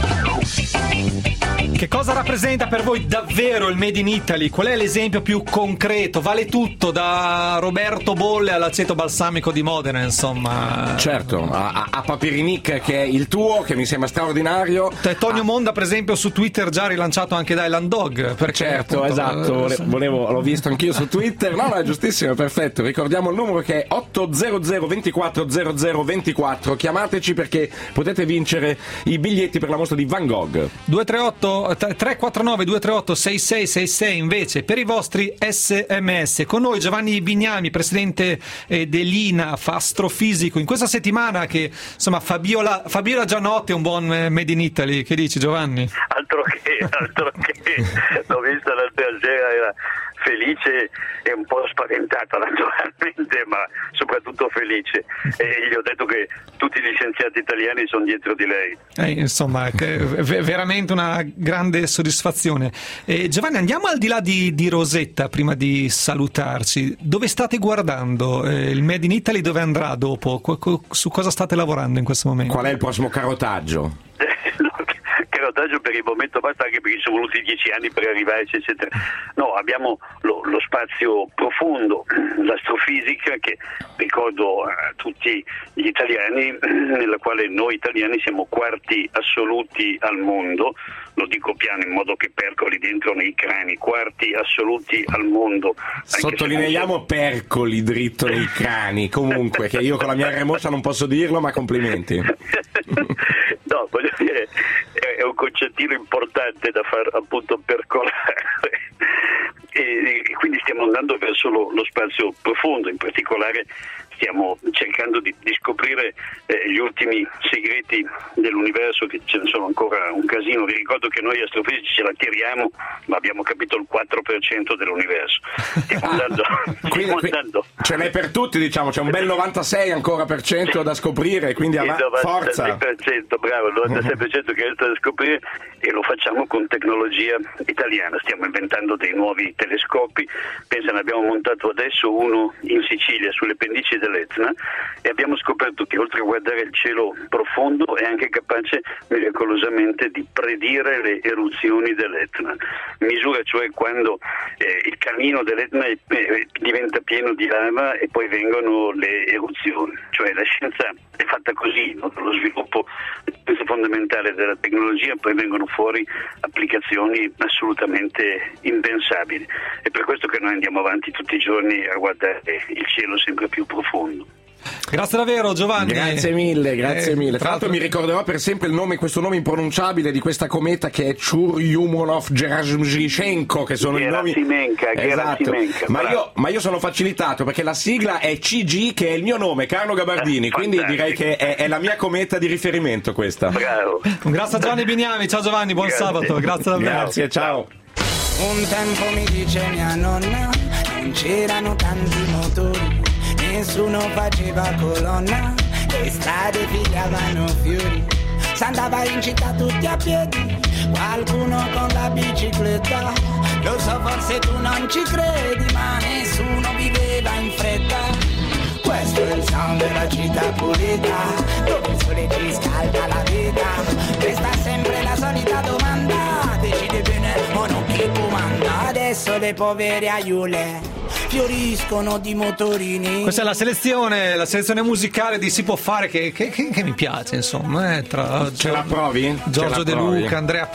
Speaker 3: Che cosa rappresenta per voi davvero il Made in Italy? Qual è l'esempio più concreto? Vale tutto, da Roberto Bolle all'aceto balsamico di Modena, insomma.
Speaker 6: Certo, a, a Papirinic, che è il tuo, che mi sembra straordinario.
Speaker 3: Tonio
Speaker 6: a...
Speaker 3: Monda, per esempio, su Twitter già rilanciato anche da Island Dog. Perché,
Speaker 6: certo,
Speaker 3: appunto,
Speaker 6: esatto, eh, volevo, l'ho visto anch'io su Twitter. No, no, è giustissimo, perfetto. Ricordiamo il numero, che è otto zero zero ventiquattro zero zero ventiquattro. Chiamateci perché potete vincere i biglietti per la mostra di Van Gogh.
Speaker 3: due tre otto tre quattro nove due tre otto sei sei sei sei invece per i vostri sms. Con noi Giovanni Bignami, presidente eh, dell'I N A F, astrofisico, in questa settimana che insomma Fabiola, Fabiola Gianotti è un buon eh, Made in Italy. Che dici, Giovanni?
Speaker 9: Altro che, altro che l'ho vista l'altra sera, era felice e un po' spaventata naturalmente, ma soprattutto felice, e gli ho detto che tutti gli scienziati italiani sono dietro di lei.
Speaker 3: Eh, insomma, è veramente una grande soddisfazione. Eh, Giovanni, andiamo al di là di, di Rosetta prima di salutarci. Dove state guardando? Eh, il Made in Italy dove andrà dopo? Su cosa state lavorando in questo momento?
Speaker 6: Qual è il prossimo carotaggio?
Speaker 9: Carotaggio per il momento basta, anche perché sono voluti dieci anni per arrivarci, eccetera. No, abbiamo lo, lo spazio profondo, l'astrofisica, che ricordo a tutti gli italiani, nella quale noi italiani siamo quarti assoluti al mondo. Lo dico piano in modo che percoli dentro nei crani, quarti assoluti al mondo.
Speaker 6: Sottolineiamo percoli dritto nei crani, comunque, che io con la mia remossa non posso dirlo, ma complimenti.
Speaker 9: No, voglio dire, è un concettino importante da far appunto percolare. e, e quindi stiamo andando verso lo, lo spazio profondo, in particolare stiamo cercando di, di scoprire eh, gli ultimi segreti dell'universo, che ce ne sono ancora un casino. Vi ricordo che noi astrofisici ce la tiriamo, ma abbiamo capito il quattro per cento dell'universo. Stiamo andando,
Speaker 6: quindi,
Speaker 9: stiamo andando.
Speaker 6: Ce n'è per tutti, diciamo, c'è un bel novantasei ancora per cento da scoprire, quindi av- forza.
Speaker 9: Il novantasei per cento, bravo, il novantasei per cento che resta da scoprire, e lo facciamo con tecnologia italiana. Stiamo inventando dei nuovi telescopi. Pensa, ne abbiamo montato adesso uno in Sicilia, sulle pendici dell'Etna, e abbiamo scoperto che oltre a guardare il cielo profondo è anche capace miracolosamente di predire le eruzioni dell'Etna. Misura cioè quando eh, il camino dell'Etna è, eh, diventa pieno di lava e poi vengono le eruzioni. Cioè la scienza è fatta così, no? Lo sviluppo fondamentale della tecnologia, poi vengono fuori applicazioni assolutamente impensabili. È per questo che noi andiamo avanti tutti i giorni a guardare il cielo sempre più profondo.
Speaker 3: Grazie davvero Giovanni.
Speaker 6: Grazie mille, grazie
Speaker 3: eh,
Speaker 6: mille. Tra l'altro mi ricorderò per sempre il nome, questo nome impronunciabile di questa cometa, che è Churyumov-Gerasimenko, che sono i nomi. Esatto. Ma io, ma io sono facilitato perché la sigla è C G, che è il mio nome, Carlo Gabardini, quindi direi che è, è la mia cometa di riferimento questa.
Speaker 9: Bravo.
Speaker 3: Un grazie a Giovanni Bignami, ciao Giovanni, buon
Speaker 9: Grazie.
Speaker 3: sabato, grazie davvero.
Speaker 6: Grazie, ciao.
Speaker 4: Un tempo mi dice mia nonna, non c'erano tanti motori, nessuno faceva colonna, le strade pigliavano fiori, s'andava in città tutti a piedi, qualcuno con la bicicletta. Lo so, forse tu non ci credi, ma nessuno viveva in fretta. Questo è il sound della città pulita, dove il sole ci scalda la vita. Resta sempre la solita domanda, decide bene o non chi comanda. Adesso le povere aiule fioriscono di motorini.
Speaker 3: Questa è la selezione, la selezione musicale di Si può fare, che, che, che, che mi piace, insomma. Eh, tra
Speaker 6: Ce la provi?
Speaker 3: Giorgio
Speaker 6: Ce
Speaker 3: De
Speaker 6: la provi?
Speaker 3: Luca, Andrea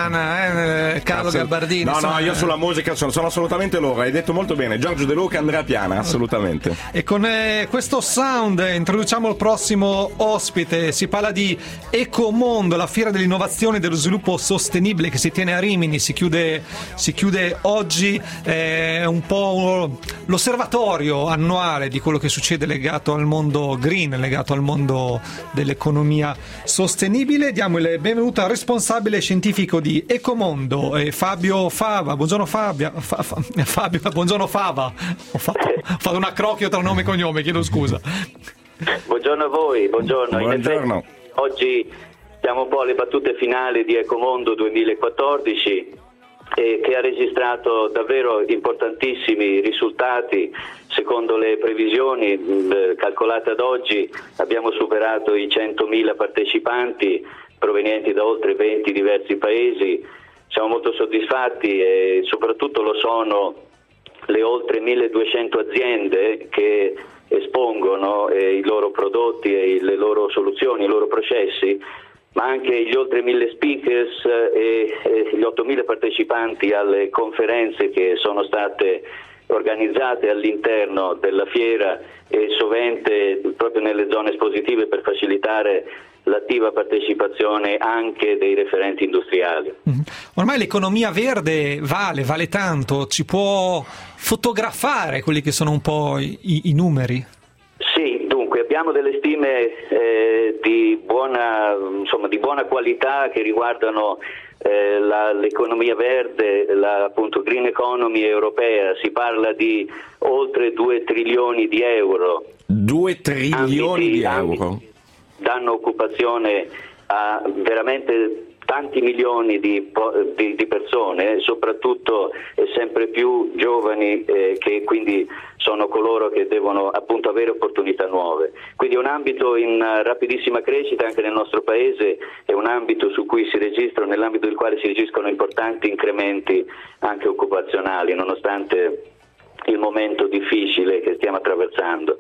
Speaker 3: Piana, eh, Carlo
Speaker 6: Grazie.
Speaker 3: Gabardini.
Speaker 6: No,
Speaker 3: insomma,
Speaker 6: no, io
Speaker 3: eh.
Speaker 6: sulla musica sono, sono assolutamente loro, hai detto molto bene. Giorgio De Luca, Andrea Piana, assolutamente.
Speaker 3: E con eh, questo sound eh, introduciamo il prossimo ospite. Si parla di Ecomondo, la fiera dell'innovazione e dello sviluppo sostenibile che si tiene a Rimini, si chiude, si chiude oggi. È un po' l'osservatorio annuale di quello che succede legato al mondo green, legato al mondo dell'economia sostenibile. Diamo il benvenuto al responsabile scientifico di Ecomondo, eh, Fabio Fava. Buongiorno Fabio. Fa, fa, Fabio, buongiorno Fava. Ho fatto, ho fatto un accrocchio tra nome e cognome, chiedo scusa.
Speaker 10: Buongiorno a voi, buongiorno.
Speaker 6: Buongiorno.
Speaker 10: In effetti, oggi siamo un po' alle battute finali di Ecomondo duemilaquattordici, eh, che ha registrato davvero importantissimi risultati. Secondo le previsioni mh, calcolate ad oggi abbiamo superato i centomila partecipanti provenienti da oltre venti diversi paesi. Siamo molto soddisfatti e soprattutto lo sono le oltre milleduecento aziende che espongono eh, i loro prodotti e le loro soluzioni, i loro processi, ma anche gli oltre mille speakers e, e gli ottomila partecipanti alle conferenze che sono state organizzate all'interno della fiera e sovente proprio nelle zone espositive per facilitare l'attiva partecipazione anche dei referenti industriali.
Speaker 3: Ormai l'economia verde vale, vale tanto, ci può fotografare quelli che sono un po' i, i numeri?
Speaker 10: Sì, dunque abbiamo delle stime eh, di buona, insomma, di buona qualità che riguardano eh, la, l'economia verde, la appunto green economy europea. Si parla di oltre due trilioni di euro.
Speaker 6: Due trilioni di euro?
Speaker 10: Danno occupazione a veramente tanti milioni di, di, di persone, soprattutto e sempre più giovani, eh, che quindi sono coloro che devono appunto avere opportunità nuove. Quindi è un ambito in rapidissima crescita anche nel nostro paese, è un ambito su cui si registrano, nell'ambito del quale si registrano importanti incrementi anche occupazionali, nonostante il momento difficile che stiamo attraversando.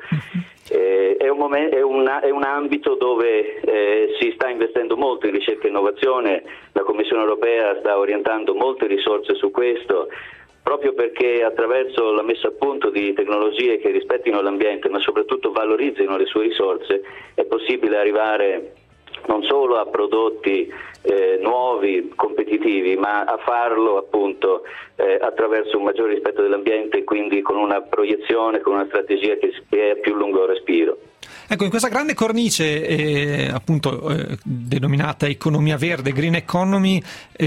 Speaker 10: Eh, è, un momento, è, una, è un ambito dove eh, si sta investendo molto in ricerca e innovazione, la Commissione europea sta orientando molte risorse su questo, proprio perché attraverso la messa a punto di tecnologie che rispettino l'ambiente ma soprattutto valorizzino le sue risorse è possibile arrivare non solo a prodotti eh, nuovi, competitivi positivi, ma a farlo appunto eh, attraverso un maggiore rispetto dell'ambiente e quindi con una proiezione, con una strategia che è a più lungo respiro.
Speaker 3: Ecco, in questa grande cornice eh, appunto eh, denominata economia verde, green economy,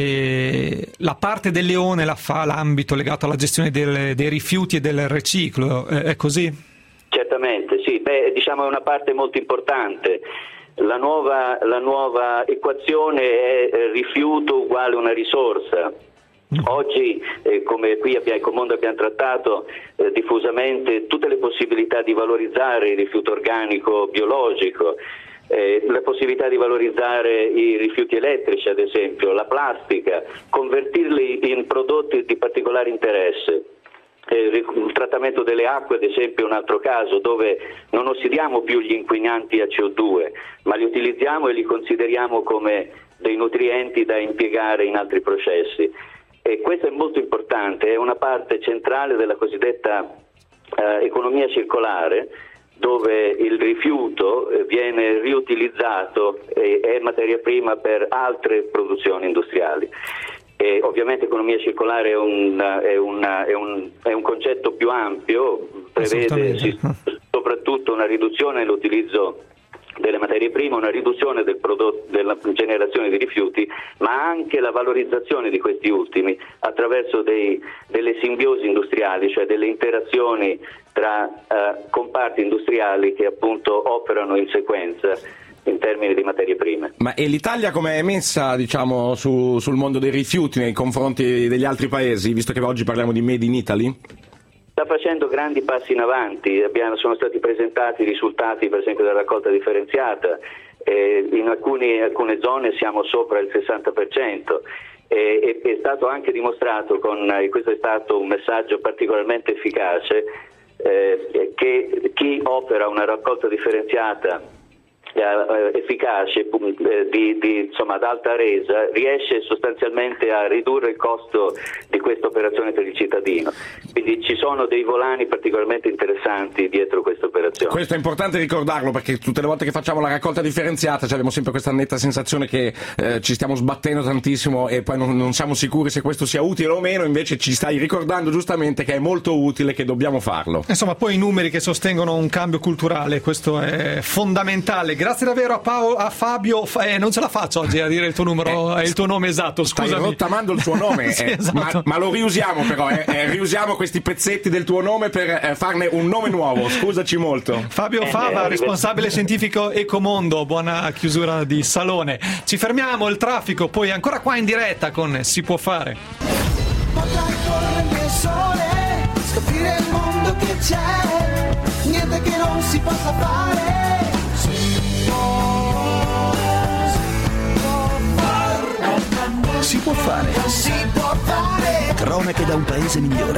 Speaker 3: eh, la parte del leone la fa l'ambito legato alla gestione del, dei rifiuti e del riciclo, eh, è così?
Speaker 10: Certamente, sì, beh, diciamo è una parte molto importante. La nuova, la nuova equazione è eh, rifiuto uguale una risorsa. Oggi, eh, come qui abbiamo, in Ecomondo abbiamo trattato eh, diffusamente tutte le possibilità di valorizzare il rifiuto organico biologico, eh, la possibilità di valorizzare i rifiuti elettrici, ad esempio, la plastica, convertirli in prodotti di particolare interesse. Eh, il trattamento delle acque, ad esempio, è un altro caso dove non ossidiamo più gli inquinanti a C O due, ma li utilizziamo e li consideriamo come dei nutrienti da impiegare in altri processi. E questo è molto importante, è una parte centrale della cosiddetta eh, economia circolare, dove il rifiuto viene riutilizzato e è materia prima per altre produzioni industriali. E ovviamente economia circolare è un, è una, è un, è un concetto più ampio, prevede sì, soprattutto una riduzione nell'utilizzo delle materie prime, una riduzione del prodotto, della generazione di rifiuti, ma anche la valorizzazione di questi ultimi attraverso dei, delle simbiosi industriali, cioè delle interazioni tra eh, comparti industriali che appunto operano in sequenza in termini di materie prime.
Speaker 6: Ma e l'Italia come è messa, diciamo, su, sul mondo dei rifiuti nei confronti degli altri paesi, visto che oggi parliamo di Made in Italy?
Speaker 10: Sta facendo grandi passi in avanti, abbiamo, sono stati presentati i risultati per esempio della raccolta differenziata, eh, in alcuni, alcune zone siamo sopra il sessanta per cento e eh, è stato anche dimostrato, con, e questo è stato un messaggio particolarmente efficace, eh, che chi opera una raccolta differenziata Eh, efficace eh, di, di, insomma, ad alta resa riesce sostanzialmente a ridurre il costo di questa operazione per il cittadino, quindi ci sono dei volani particolarmente interessanti dietro questa operazione.
Speaker 6: Questo è importante ricordarlo, perché tutte le volte che facciamo la raccolta differenziata abbiamo sempre questa netta sensazione che eh, ci stiamo sbattendo tantissimo e poi non, non siamo sicuri se questo sia utile o meno. Invece ci stai ricordando giustamente che è molto utile, che dobbiamo farlo.
Speaker 3: Insomma, poi i numeri che sostengono un cambio culturale, questo è fondamentale. Grazie davvero a, Paolo, a Fabio. Eh, non ce la faccio oggi a dire il tuo numero, eh, il tuo nome esatto. Scusami.
Speaker 6: Stai rottamando il tuo nome,
Speaker 3: sì,
Speaker 6: eh,
Speaker 3: esatto.
Speaker 6: ma, ma lo riusiamo però. Eh, eh, riusiamo questi pezzetti del tuo nome per eh, farne un nome nuovo. Scusaci molto.
Speaker 3: Fabio Fava, responsabile scientifico Ecomondo. Buona chiusura di salone. Ci fermiamo, il traffico, poi ancora qua in diretta con Si può fare.
Speaker 11: Potrai correre nel sole, scoprire il mondo che c'è, niente che non si possa fare.
Speaker 1: Si può fare.
Speaker 11: Si può fare.
Speaker 1: Cronache da un paese migliore.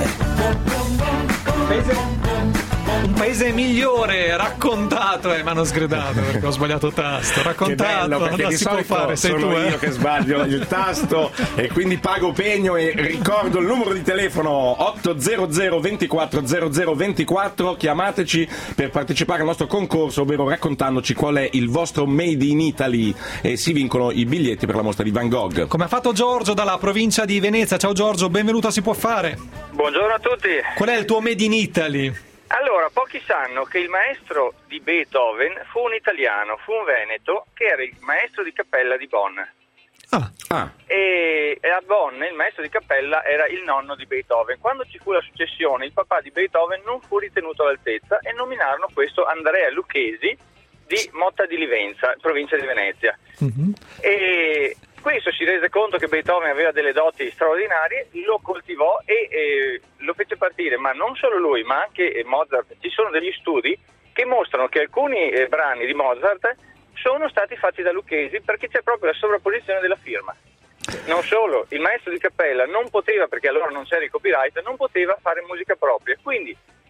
Speaker 3: Un paese migliore raccontato, eh, ma non sgridato perché ho sbagliato tasto. Raccontato,
Speaker 6: che bello, perché
Speaker 3: non
Speaker 6: di
Speaker 3: si può
Speaker 6: solito
Speaker 3: fare, sei
Speaker 6: sono
Speaker 3: tu, eh?
Speaker 6: io che sbaglio il tasto e quindi pago pegno. E ricordo il numero di telefono otto zero zero ventiquattro zero zero ventiquattro. Chiamateci per partecipare al nostro concorso, ovvero raccontandoci qual è il vostro Made in Italy, e si vincono i biglietti per la mostra di Van Gogh.
Speaker 3: Come ha fatto Giorgio dalla provincia di Venezia. Ciao Giorgio, benvenuto a Si può fare.
Speaker 12: Buongiorno a tutti.
Speaker 3: Qual è il tuo Made in Italy?
Speaker 12: Allora, pochi sanno che il maestro di Beethoven fu un italiano, fu un veneto, che era il maestro di cappella di Bonn.
Speaker 3: Ah. Ah.
Speaker 12: E a Bonn il maestro di cappella era il nonno di Beethoven. Quando ci fu la successione, il papà di Beethoven non fu ritenuto all'altezza e nominarono questo Andrea Lucchesi di Motta di Livenza, provincia di Venezia. Mm-hmm. E questo si rese conto che Beethoven aveva delle doti straordinarie, lo coltivò e eh, lo fece partire, ma non solo lui, ma anche Mozart. Ci sono degli studi che mostrano che alcuni eh, brani di Mozart sono stati fatti da Lucchesi perché c'è proprio la sovrapposizione della firma. Non solo, il maestro di cappella non poteva, perché allora non c'era il copyright, non poteva fare musica propria, quindi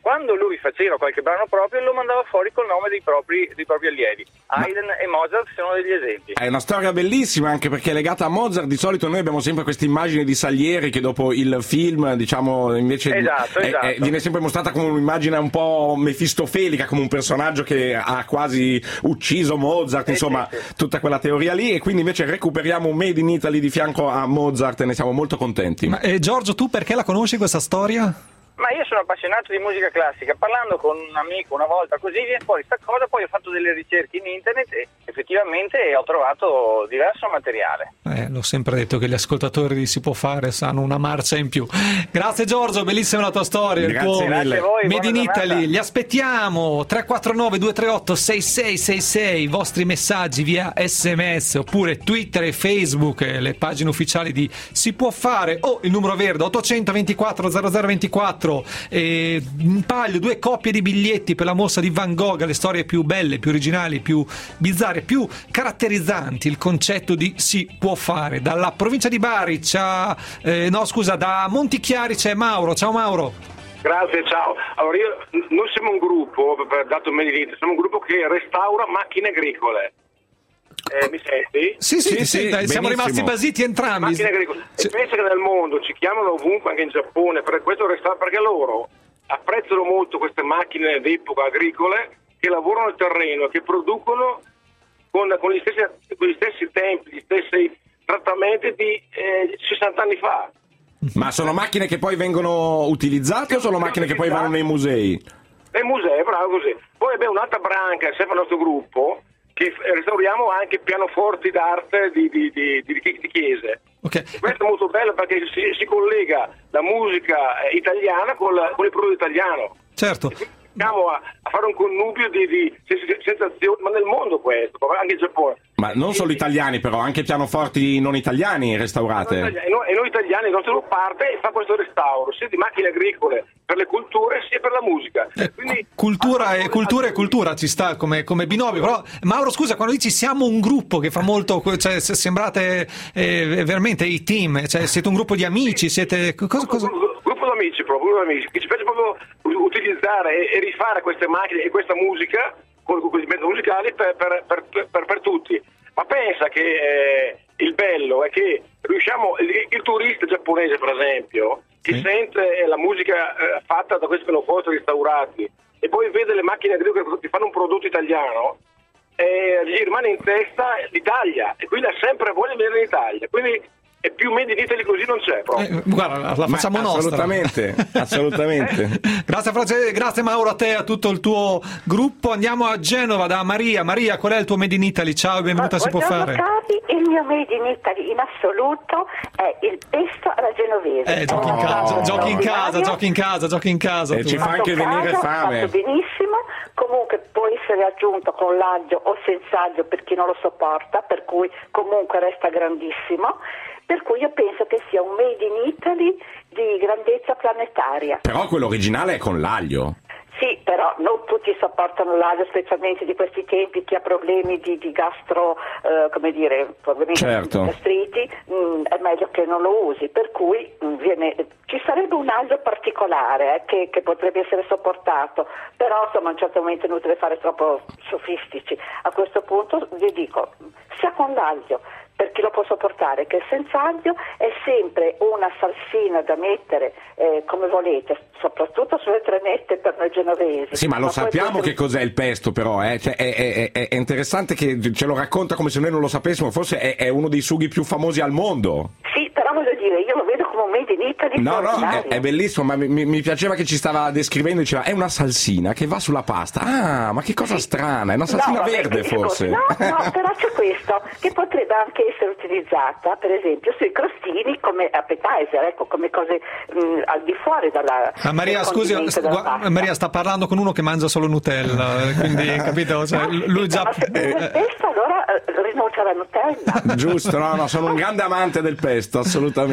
Speaker 12: quando lui faceva qualche brano proprio lo mandava fuori col nome dei propri, dei propri allievi. Haydn e Mozart sono degli esempi.
Speaker 6: È una storia bellissima, anche perché è legata a Mozart. Di solito noi abbiamo sempre questa immagine di Salieri che dopo il film, diciamo, invece
Speaker 12: esatto,
Speaker 6: è,
Speaker 12: esatto.
Speaker 6: È, viene sempre mostrata come un'immagine un po' mefistofelica, come un personaggio che ha quasi ucciso Mozart, insomma,
Speaker 12: sì, sì.
Speaker 6: tutta quella teoria lì, e quindi invece recuperiamo un Made in Italy di fianco a Mozart e ne siamo molto contenti.
Speaker 3: Ma eh, Giorgio, tu perché la conosci questa storia?
Speaker 12: Ma io sono appassionato di musica classica, parlando con un amico una volta così viene fuori sta cosa, poi ho fatto delle ricerche in internet e effettivamente ho trovato diverso materiale.
Speaker 3: Eh, l'ho sempre detto che gli ascoltatori di Si Può Fare sanno una marcia in più. Grazie Giorgio, bellissima la tua storia.
Speaker 6: Grazie
Speaker 3: il tuo
Speaker 6: mille.
Speaker 12: A voi,
Speaker 3: Made in
Speaker 12: giornata.
Speaker 3: Italy, li aspettiamo. Tre quattro nove due tre otto sei sei sei sei, i vostri messaggi via sms oppure Twitter e Facebook, eh, le pagine ufficiali di Si Può Fare, o il numero verde ottocentoventiquattro zero zero ventiquattro. E un paio, due coppie di biglietti per la mostra di Van Gogh, le storie più belle, più originali, più bizzarre, più caratterizzanti il concetto di Si Può Fare. Dalla provincia di Bari c'ha, eh, no scusa, da Montichiari c'è Mauro. Ciao Mauro.
Speaker 13: Grazie, ciao. Allora io, noi siamo un gruppo, per dato Made in Italy, siamo un gruppo che restaura macchine agricole. Eh, mi senti?
Speaker 3: Sì, sì,
Speaker 6: Sì,
Speaker 3: sì,
Speaker 6: sì,
Speaker 3: dai, siamo
Speaker 6: benissimo.
Speaker 3: rimasti basiti entrambi.
Speaker 13: Macchine agricole.
Speaker 3: Sì.
Speaker 13: E penso che nel mondo ci chiamano ovunque, anche in Giappone, per questo restauro, perché loro apprezzano molto queste macchine d'epoca agricole che lavorano il terreno, che producono con, con, gli, stessi, con gli stessi tempi, gli stessi trattamenti di eh, sessanta anni fa.
Speaker 6: Ma sono macchine che poi vengono utilizzate o sono macchine che poi vanno nei musei?
Speaker 13: Nei musei, bravo così. Poi abbiamo un'altra branca, sempre il nostro gruppo, che restauriamo anche pianoforti d'arte di, di, di, di, di chiese.
Speaker 3: Okay.
Speaker 13: Questo è molto bello perché si, si collega la musica italiana con, la, con il prodotto italiano.
Speaker 3: Certo.
Speaker 13: Andiamo a, a fare un connubio di, di sensazioni, ma nel mondo questo, anche in Giappone.
Speaker 6: Ma non solo italiani, però anche pianoforti non italiani restaurate.
Speaker 13: E noi, e noi italiani, il nostro gruppo parte e fa questo restauro sia di macchine agricole per le culture sia per la musica.
Speaker 3: Eh,
Speaker 13: Quindi,
Speaker 3: cultura e cultura e cultura ci sta come, come binomio. Però Mauro, scusa, quando dici siamo un gruppo che fa molto, cioè se- sembrate eh, veramente i team, cioè siete un gruppo di amici, siete cosa, cosa...
Speaker 13: gruppo di amici proprio, gruppo d'amici, che ci piace proprio utilizzare e, e rifare queste macchine e questa musica con, con questi mezzi musicali per, per, per, per, per tutti. Ma pensa che eh, il bello è che riusciamo, il, il turista giapponese per esempio, che
Speaker 3: Sì.
Speaker 13: sente la musica eh, fatta da questi pianoforti restaurati e poi vede le macchine agricole che fanno un prodotto italiano, eh, gli rimane in testa l'Italia e quindi ha sempre voglia di venire in Italia. Quindi è più Made in Italy così non c'è proprio.
Speaker 3: Eh, guarda, la, la
Speaker 6: Ma
Speaker 3: facciamo nostra.
Speaker 6: assolutamente, assolutamente.
Speaker 3: Grazie, Francesco, grazie Mauro, a te e a tutto il tuo gruppo. Andiamo a Genova da Maria. Maria, qual è il tuo Made in Italy? Ciao e benvenuta a Si Può
Speaker 14: Buongiorno,
Speaker 3: Fare.
Speaker 14: cari, il mio Made in Italy in assoluto è il pesto alla genovese.
Speaker 3: Eh, giochi in
Speaker 14: Oh,
Speaker 3: casa, giochi in casa,
Speaker 14: straordinario.
Speaker 3: giochi in casa, giochi in casa.
Speaker 6: E
Speaker 3: tu.
Speaker 6: ci fa anche
Speaker 14: Fatto
Speaker 6: venire
Speaker 14: casa,
Speaker 6: fame.
Speaker 14: Fatto benissimo, comunque può essere aggiunto con l'aglio o senza aglio per chi non lo sopporta, per cui comunque resta grandissimo. Per cui io penso che sia un Made in Italy di grandezza planetaria.
Speaker 6: Però quello originale è con l'aglio.
Speaker 14: Sì, però non tutti sopportano l'aglio, specialmente di questi tempi, chi ha problemi di, di gastro, eh, come dire, problemi
Speaker 6: Certo.
Speaker 14: di gastriti, mh, è meglio che non lo usi, per cui mh, viene, ci sarebbe un aglio particolare eh, che, che potrebbe essere sopportato, però insomma a un certo momento è inutile fare troppo sofistici. A questo punto vi dico, sia con l'aglio, per chi lo può sopportare, che senza aglio è sempre una salsina da mettere eh, come volete, soprattutto sulle trenette per noi genovesi.
Speaker 6: Sì, ma lo
Speaker 14: poi
Speaker 6: sappiamo
Speaker 14: questo-
Speaker 6: che cos'è il pesto, però, eh? Cioè, è, è- è- è interessante che ce lo racconta come se noi non lo sapessimo, forse è, è uno dei sughi più famosi al mondo.
Speaker 14: Sì, però voglio dire, io lo vedo come un Made in Italy
Speaker 6: No, no, è,
Speaker 14: straordinario.
Speaker 6: è bellissimo, ma mi, mi piaceva che ci stava descrivendo, diceva, è una salsina che va sulla pasta. Ah, ma che cosa strana, è una salsina
Speaker 14: No, vabbè,
Speaker 6: verde
Speaker 14: dico,
Speaker 6: forse.
Speaker 14: No, no, però c'è questo, che potrebbe anche essere utilizzata, per esempio, sui crostini come appetizer, ecco, come cose mh, al di fuori dalla...
Speaker 3: Ah, Maria,
Speaker 14: del
Speaker 3: scusi,
Speaker 14: condimento della
Speaker 3: gua-
Speaker 14: pasta.
Speaker 3: Maria sta parlando con uno che mangia solo Nutella, quindi capito? Cioè,
Speaker 14: No,
Speaker 3: lui
Speaker 14: dico,
Speaker 3: già
Speaker 14: ma se usa il pesto allora eh, rinuncia alla Nutella.
Speaker 6: Giusto, no, no, sono un grande amante del pesto, assolutamente.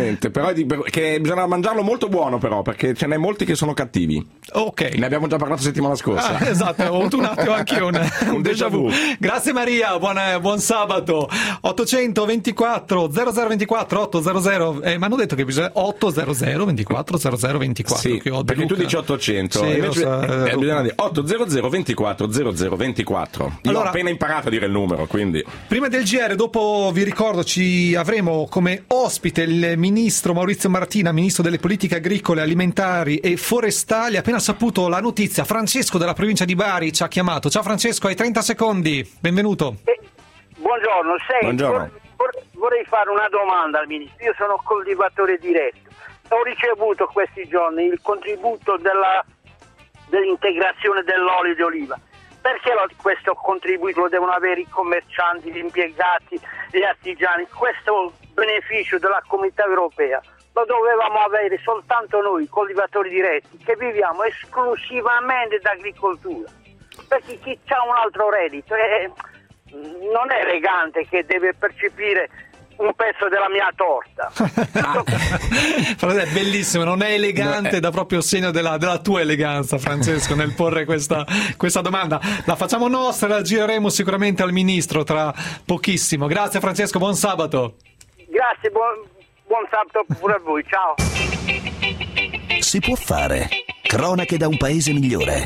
Speaker 6: Esattamente, però è di, che bisogna mangiarlo molto buono però, perché ce n'è molti che sono cattivi.
Speaker 3: Ok.
Speaker 6: Ne abbiamo già parlato settimana scorsa.
Speaker 3: Ah, esatto, ho avuto un attimo anch'io un,
Speaker 6: un déjà vu.
Speaker 3: Grazie Maria, buon, buon sabato. ottocentoventiquattro zero zero ventiquattro ottocento, eh, mi hanno detto che bisogna ottocento ventiquattro zero zero ventiquattro.
Speaker 6: Sì,
Speaker 3: che ho
Speaker 6: perché
Speaker 3: Luca.
Speaker 6: tu dici ottocento,
Speaker 3: sì,
Speaker 6: invece
Speaker 3: so,
Speaker 6: eh,
Speaker 3: eh,
Speaker 6: bisogna dire ottocento ventiquattro zero zero ventiquattro. Io
Speaker 3: allora,
Speaker 6: ho appena imparato a dire il numero, quindi.
Speaker 3: Prima del G R, dopo vi ricordo ci avremo come ospite il ministro Maurizio Martina, ministro delle politiche agricole, alimentari e forestali. Appena saputo la notizia, Francesco della provincia di Bari ci ha chiamato. Ciao Francesco, hai trenta secondi, benvenuto.
Speaker 15: Eh, buongiorno, sei,
Speaker 6: Buongiorno.
Speaker 15: vor- vorrei fare una domanda al ministro. Io sono coltivatore diretto, ho ricevuto questi giorni il contributo della, dell'integrazione dell'olio di oliva. Perché lo, questo contributo lo devono avere i commercianti, gli impiegati, gli artigiani? Questo beneficio della Comunità Europea lo dovevamo avere soltanto noi, coltivatori diretti, che viviamo esclusivamente d'agricoltura. Perché chi ha un altro reddito è, non è elegante che deve percepire un pezzo della mia torta.
Speaker 3: È bellissimo, non è elegante,
Speaker 6: no,
Speaker 3: dà proprio segno della, della tua eleganza, Francesco, nel porre questa, questa domanda. La facciamo nostra, la gireremo sicuramente al ministro tra pochissimo. Grazie Francesco, buon sabato.
Speaker 15: Grazie, buon, buon sabato pure a voi, ciao.
Speaker 1: Si può fare. Cronache da un paese migliore.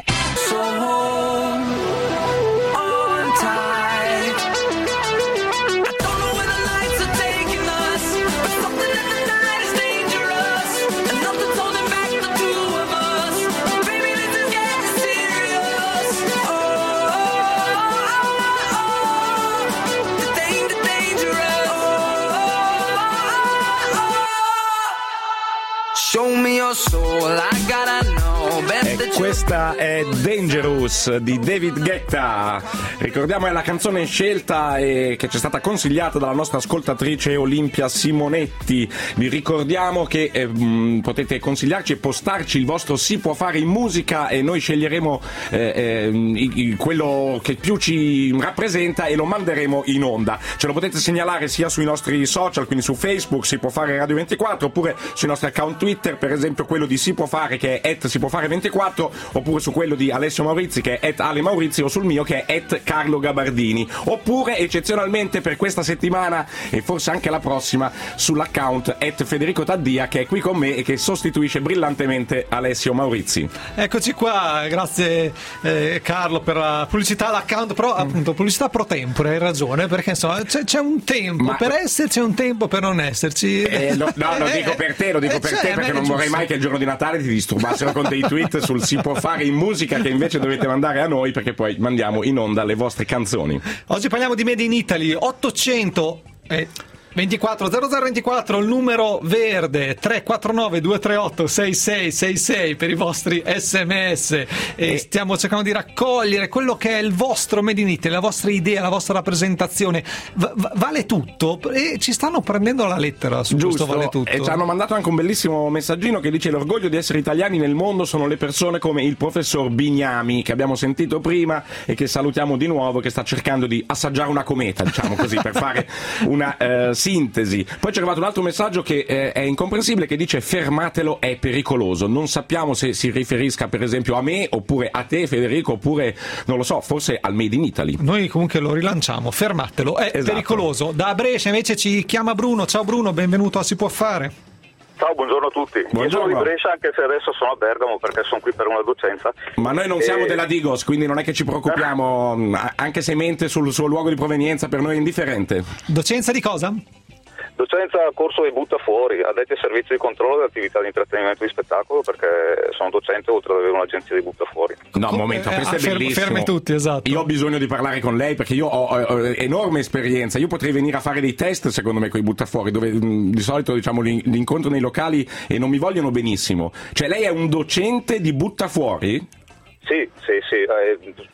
Speaker 6: E questa è Dangerous di David Guetta. Ricordiamo, è la canzone scelta e che ci è stata consigliata dalla nostra ascoltatrice Olimpia Simonetti. Vi ricordiamo che eh, mh, potete consigliarci e postarci il vostro si può fare in musica e noi sceglieremo eh, eh, i, i, quello che più ci rappresenta e lo manderemo in onda. Ce lo potete segnalare sia sui nostri social, quindi su Facebook si può fare Radio ventiquattro, oppure sui nostri account Twitter, per esempio quello di si può fare che è at si può fare ventiquattro, oppure su quello di Alessio Maurizi che è at Ale Maurizi, o sul mio che è at Carlo Gabardini, oppure eccezionalmente per questa settimana e forse anche la prossima sull'account at Federico Taddia, che è qui con me e che sostituisce brillantemente Alessio Maurizi.
Speaker 3: Eccoci qua, grazie eh, Carlo per la pubblicità, l'account, però appunto pubblicità pro tempore, hai ragione, perché insomma c'è, c'è un tempo ma... per esserci e un tempo per non esserci.
Speaker 6: Eh, no, no, lo dico per te, lo dico eh, per te perché non vorrei mai che il giorno di Natale ti disturbassero con dei tweet sul si può fare in musica, che invece dovete mandare a noi, perché poi mandiamo in onda le vostre canzoni.
Speaker 3: Oggi parliamo di Made in Italy. Ottocento eh, ventiquattro zero zero ventiquattro, il numero verde, tre quattro nove due tre otto sei sei sei sei per i vostri sms, e stiamo cercando di raccogliere quello che è il vostro Made in Italy, la vostra idea, la vostra rappresentazione. V- vale tutto e ci stanno prendendo la lettera su
Speaker 6: Giusto,
Speaker 3: questo vale tutto.
Speaker 6: E ci hanno mandato anche un bellissimo messaggino che dice: l'orgoglio di essere italiani nel mondo sono le persone come il professor Bignami, che abbiamo sentito prima e che salutiamo di nuovo, che sta cercando di assaggiare una cometa, diciamo così, per fare una uh, sintesi. Poi c'è arrivato un altro messaggio che eh, è incomprensibile, che dice: fermatelo, è pericoloso. Non sappiamo se si riferisca per esempio a me, oppure a te Federico, oppure non lo so, forse al Made in Italy.
Speaker 3: Noi comunque lo rilanciamo, fermatelo, è esatto. Pericoloso. Da Brescia invece ci chiama Bruno. Ciao Bruno, benvenuto a Si può fare.
Speaker 16: Ciao, buongiorno a tutti.
Speaker 6: Buongiorno.
Speaker 16: Io sono di Brescia, anche se adesso sono a Bergamo perché sono qui per una docenza.
Speaker 6: Ma noi non
Speaker 16: e...
Speaker 6: siamo della Digos, quindi non è che ci preoccupiamo, anche se mente sul suo luogo di provenienza per noi è indifferente.
Speaker 3: Docenza di cosa?
Speaker 16: Docenza corso di butta fuori, addetti ai servizi di controllo delle attività di intrattenimento e di spettacolo, perché sono docente oltre ad avere un'agenzia di butta fuori.
Speaker 6: No, un momento, questo
Speaker 3: eh,
Speaker 6: è
Speaker 3: fermi,
Speaker 6: bellissimo.
Speaker 3: Fermi tutti, esatto.
Speaker 6: Io ho bisogno di parlare con lei perché io ho, ho enorme esperienza. Io potrei venire a fare dei test, secondo me, con i buttafuori, dove mh, di solito diciamo li, li incontro nei locali e non mi vogliono benissimo. Cioè lei è un docente di buttafuori?
Speaker 16: Sì, sì, sì. Eh,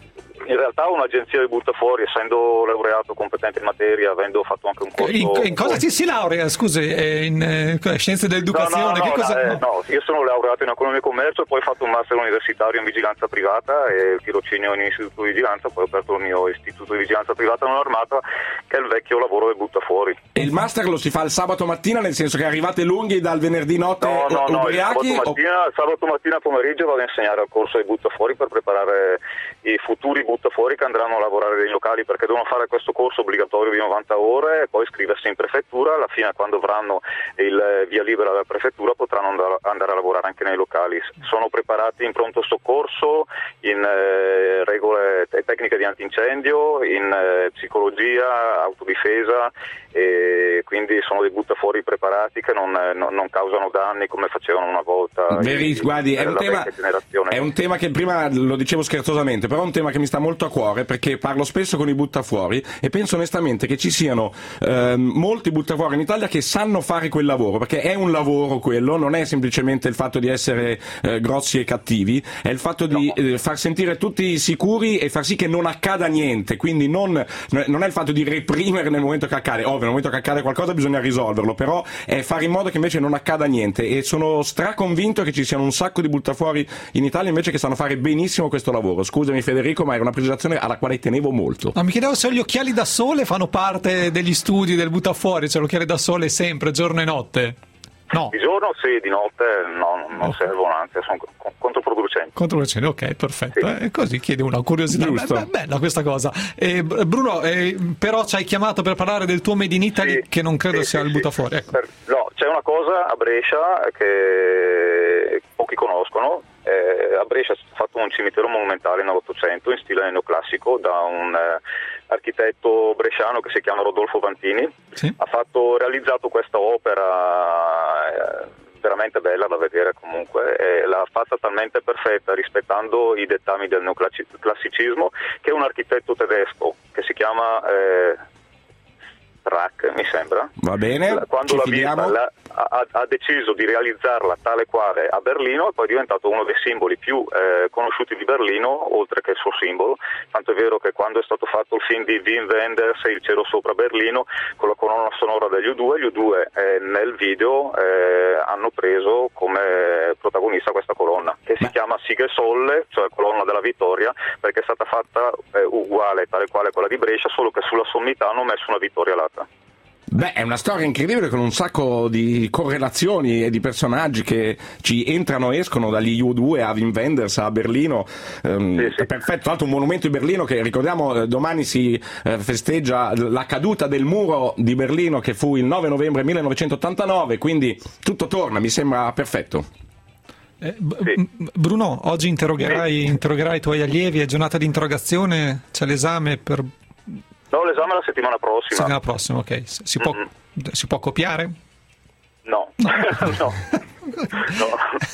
Speaker 16: in realtà ho un'agenzia di buttafuori, essendo laureato competente in materia, avendo fatto anche un corso...
Speaker 3: In, in cosa ti si laurea, scusi? In eh, scienze dell'educazione?
Speaker 16: No, no, no,
Speaker 3: che cosa...
Speaker 16: eh, no, io sono laureato in economia e commercio e poi ho fatto un master universitario in vigilanza privata e il tirocinio in istituto di vigilanza, poi ho aperto il mio istituto di vigilanza privata non armata, che è il vecchio lavoro del buttafuori.
Speaker 6: E il master lo si fa il sabato mattina, nel senso che arrivate lunghi dal venerdì notte
Speaker 16: No, no, no, il
Speaker 6: ubriachi?
Speaker 16: sabato
Speaker 6: o...
Speaker 16: mattina, sabato mattina pomeriggio vado a insegnare al corso di buttafuori per preparare i futuri buttafuori che andranno a lavorare nei locali, perché devono fare questo corso obbligatorio di novanta ore e poi iscriversi in prefettura. Alla fine, quando avranno il via libera dalla prefettura, potranno andare, andare a lavorare anche nei locali. Sono preparati in pronto soccorso, in eh, regole e tecniche di antincendio, in eh, psicologia, autodifesa, e quindi sono dei buttafuori preparati che non, non, non causano danni come facevano una volta.
Speaker 6: Veri,
Speaker 16: i,
Speaker 6: guardi, è un, tema, è un tema che prima lo dicevo scherzosamente, però è un tema che mi sta molto a cuore, perché parlo spesso con i buttafuori e penso onestamente che ci siano eh, molti buttafuori in Italia che sanno fare quel lavoro, perché è un lavoro quello, non è semplicemente il fatto di essere eh, grossi e cattivi, è il fatto di no. eh, far sentire tutti sicuri e far sì che non accada niente, quindi non, non è il fatto di reprimere nel momento che accade, ovvio nel momento che accade qualcosa bisogna risolverlo, però è fare in modo che invece non accada niente, e sono straconvinto che ci siano un sacco di buttafuori in Italia invece che sanno fare benissimo questo lavoro. Scusami Federico, ma era una precisazione alla quale tenevo molto.
Speaker 3: No, mi chiedevo se gli occhiali da sole fanno parte degli studi del buttafuori, cioè l'occhiale da sole sempre, giorno e notte. No.
Speaker 16: Di giorno sì, di notte no, non oh. servono, anzi sono controproducenti.
Speaker 3: Controproducenti, ok, perfetto. Sì. Eh, così chiede una curiosità. Giusto. Beh, bella questa cosa. Eh, Bruno, eh, però ci hai chiamato per parlare del tuo Made in Italy, sì, che non credo sì, sia sì, il buttafuori. Ecco.
Speaker 16: Per, no, c'è una cosa a Brescia che pochi conoscono. Eh, a Brescia è stato fatto un cimitero monumentale nell'Ottocento in stile neoclassico da un eh, architetto bresciano che si chiama Rodolfo Vantini. Sì. Ha fatto, realizzato questa opera eh, veramente bella da vedere comunque, e l'ha fatta talmente perfetta rispettando i dettami del neoclassicismo, che è un architetto tedesco che si chiama eh, Strack, mi sembra.
Speaker 6: Va bene,
Speaker 16: quando l'ha vista, la, ha, ha deciso di realizzarla tale quale a Berlino, e poi è diventato uno dei simboli più eh, conosciuti di Berlino, oltre che il suo simbolo. Tanto è vero che quando è stato fatto il film di Wim Wenders, Il cielo sopra Berlino, con la colonna sonora degli U due, gli U due eh, nel video eh, hanno preso come protagonista questa colonna, che si Ma... chiama Sigue Solle, cioè colonna della vittoria, perché è stata fatta eh, uguale, tale quale quella di Brescia, solo che sulla sommità hanno messo una vittoria alata.
Speaker 6: Beh, è una storia incredibile, con un sacco di correlazioni e di personaggi che ci entrano e escono, dagli U due a Wim Wenders a Berlino. Um, sì, sì. Perfetto, tra l'altro un monumento di Berlino che, ricordiamo, domani si eh, festeggia la caduta del muro di Berlino, che fu il nove novembre millenovecentottantanove, quindi tutto torna, mi sembra perfetto.
Speaker 3: Eh, sì. Bruno, oggi interrogherai, sì. interrogherai i tuoi allievi, è giornata di interrogazione, c'è l'esame per...
Speaker 16: No, l'esame è la settimana prossima.
Speaker 3: Settimana prossima, ok. Si può, mm-hmm. si può copiare?
Speaker 16: No. no. No.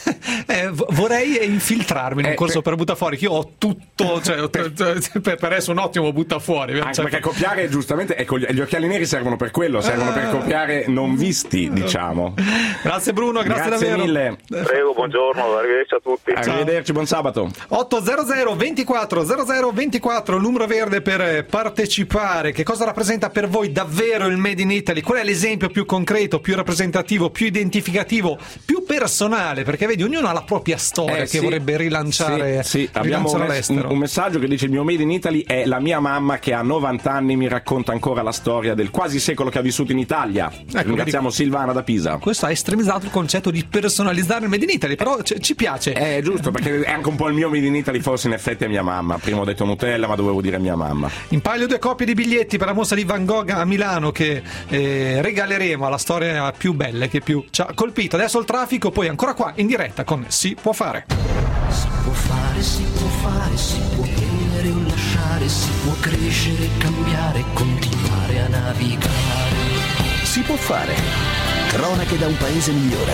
Speaker 3: Eh, vorrei infiltrarmi in un eh, corso per, per buttafuori, che io ho tutto, cioè, per, per essere un ottimo buttafuori.
Speaker 6: Anche
Speaker 3: cioè,
Speaker 6: perché copiare, giustamente, ecco, gli occhiali neri servono per quello, servono per copiare non visti, diciamo.
Speaker 3: Grazie Bruno, grazie,
Speaker 6: grazie
Speaker 3: davvero.
Speaker 6: mille.
Speaker 16: Prego, buongiorno, arrivederci a tutti.
Speaker 6: Arrivederci, buon sabato.
Speaker 3: ottocento ventiquattro zero zero ventiquattro, il numero verde per partecipare. Che cosa rappresenta per voi davvero il Made in Italy? Qual è l'esempio più concreto, più rappresentativo, più identificativo, più personale? Perché vedi, ognuno ha la propria storia eh, che sì, vorrebbe rilanciare,
Speaker 6: sì, sì. Abbiamo un, mes- un messaggio che dice: il mio Made in Italy è la mia mamma, che ha novanta anni, mi racconta ancora la storia del quasi secolo che ha vissuto in Italia. Ecco, ringraziamo vedi, Silvana da Pisa.
Speaker 3: Questo ha estremizzato il concetto di personalizzare il Made in Italy, però c- ci piace.
Speaker 6: È giusto, perché è anche un po' il mio Made in Italy, forse in effetti è mia mamma. Prima ho detto Nutella, ma dovevo dire mia mamma.
Speaker 3: In palio due copie di biglietti per la mostra di Van Gogh a Milano, che eh, regaleremo alla storia più bella, che più ci ha colpito. Adesso il traffico, poi ancora qua in diretta con Si può fare.
Speaker 11: Si può fare, si può fare, si può prendere o lasciare, si può crescere, cambiare, continuare a navigare.
Speaker 1: Si può fare. Cronache da un paese migliore.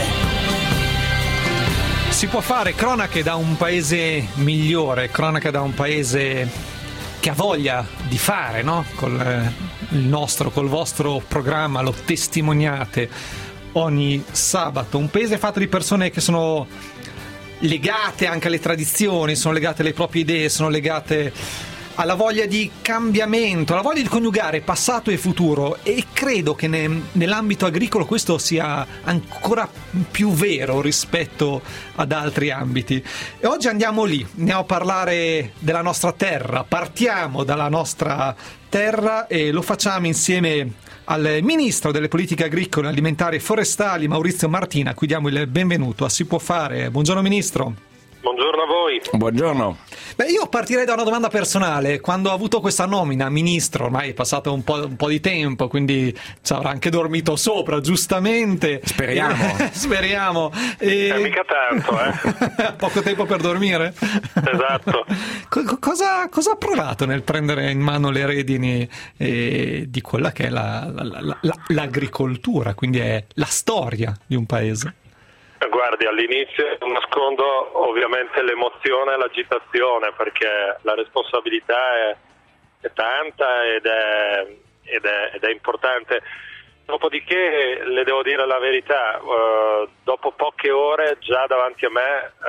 Speaker 3: Si può fare cronache da un paese migliore, cronache da un paese che ha voglia di fare, no? Col eh, il nostro, col vostro programma lo testimoniate ogni sabato. Un paese fatto di persone che sono legate anche alle tradizioni, sono legate alle proprie idee, sono legate alla voglia di cambiamento, alla voglia di coniugare passato e futuro, e credo che ne, nell'ambito agricolo questo sia ancora più vero rispetto ad altri ambiti. E oggi andiamo lì, andiamo a parlare della nostra terra, partiamo dalla nostra terra e lo facciamo insieme al Ministro delle Politiche Agricole, Alimentari e Forestali, Maurizio Martina, a cui diamo il benvenuto a Si Può Fare. Buongiorno Ministro.
Speaker 13: Buongiorno a voi.
Speaker 6: Buongiorno.
Speaker 3: Beh, io partirei da una domanda personale. Quando ho avuto questa nomina ministro, ormai è passato un po', un po' di tempo, quindi ci avrà anche dormito sopra, giustamente.
Speaker 6: Speriamo.
Speaker 3: Speriamo. E...
Speaker 13: Eh, mica tanto, eh.
Speaker 3: Poco tempo per dormire?
Speaker 13: Esatto.
Speaker 3: Co- cosa, cosa ha provato nel prendere in mano le redini eh, di quella che è la, la, la, la, l'agricoltura, quindi è la storia di un paese?
Speaker 13: Guardi, all'inizio non nascondo ovviamente l'emozione e l'agitazione, perché la responsabilità è, è tanta ed è, ed, è, ed è importante. Dopodiché le devo dire la verità, uh, dopo poche ore già davanti a me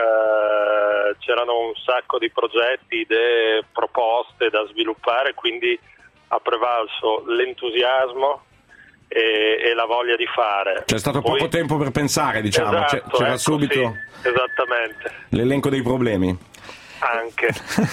Speaker 13: uh, c'erano un sacco di progetti, idee, proposte da sviluppare, quindi ha prevalso l'entusiasmo E, e la voglia di fare.
Speaker 6: C'è stato
Speaker 13: Poi...
Speaker 6: poco tempo per pensare, diciamo.
Speaker 13: Esatto,
Speaker 6: c'era
Speaker 13: ecco,
Speaker 6: subito
Speaker 13: sì, esattamente.
Speaker 6: l'elenco dei problemi.
Speaker 13: Anche.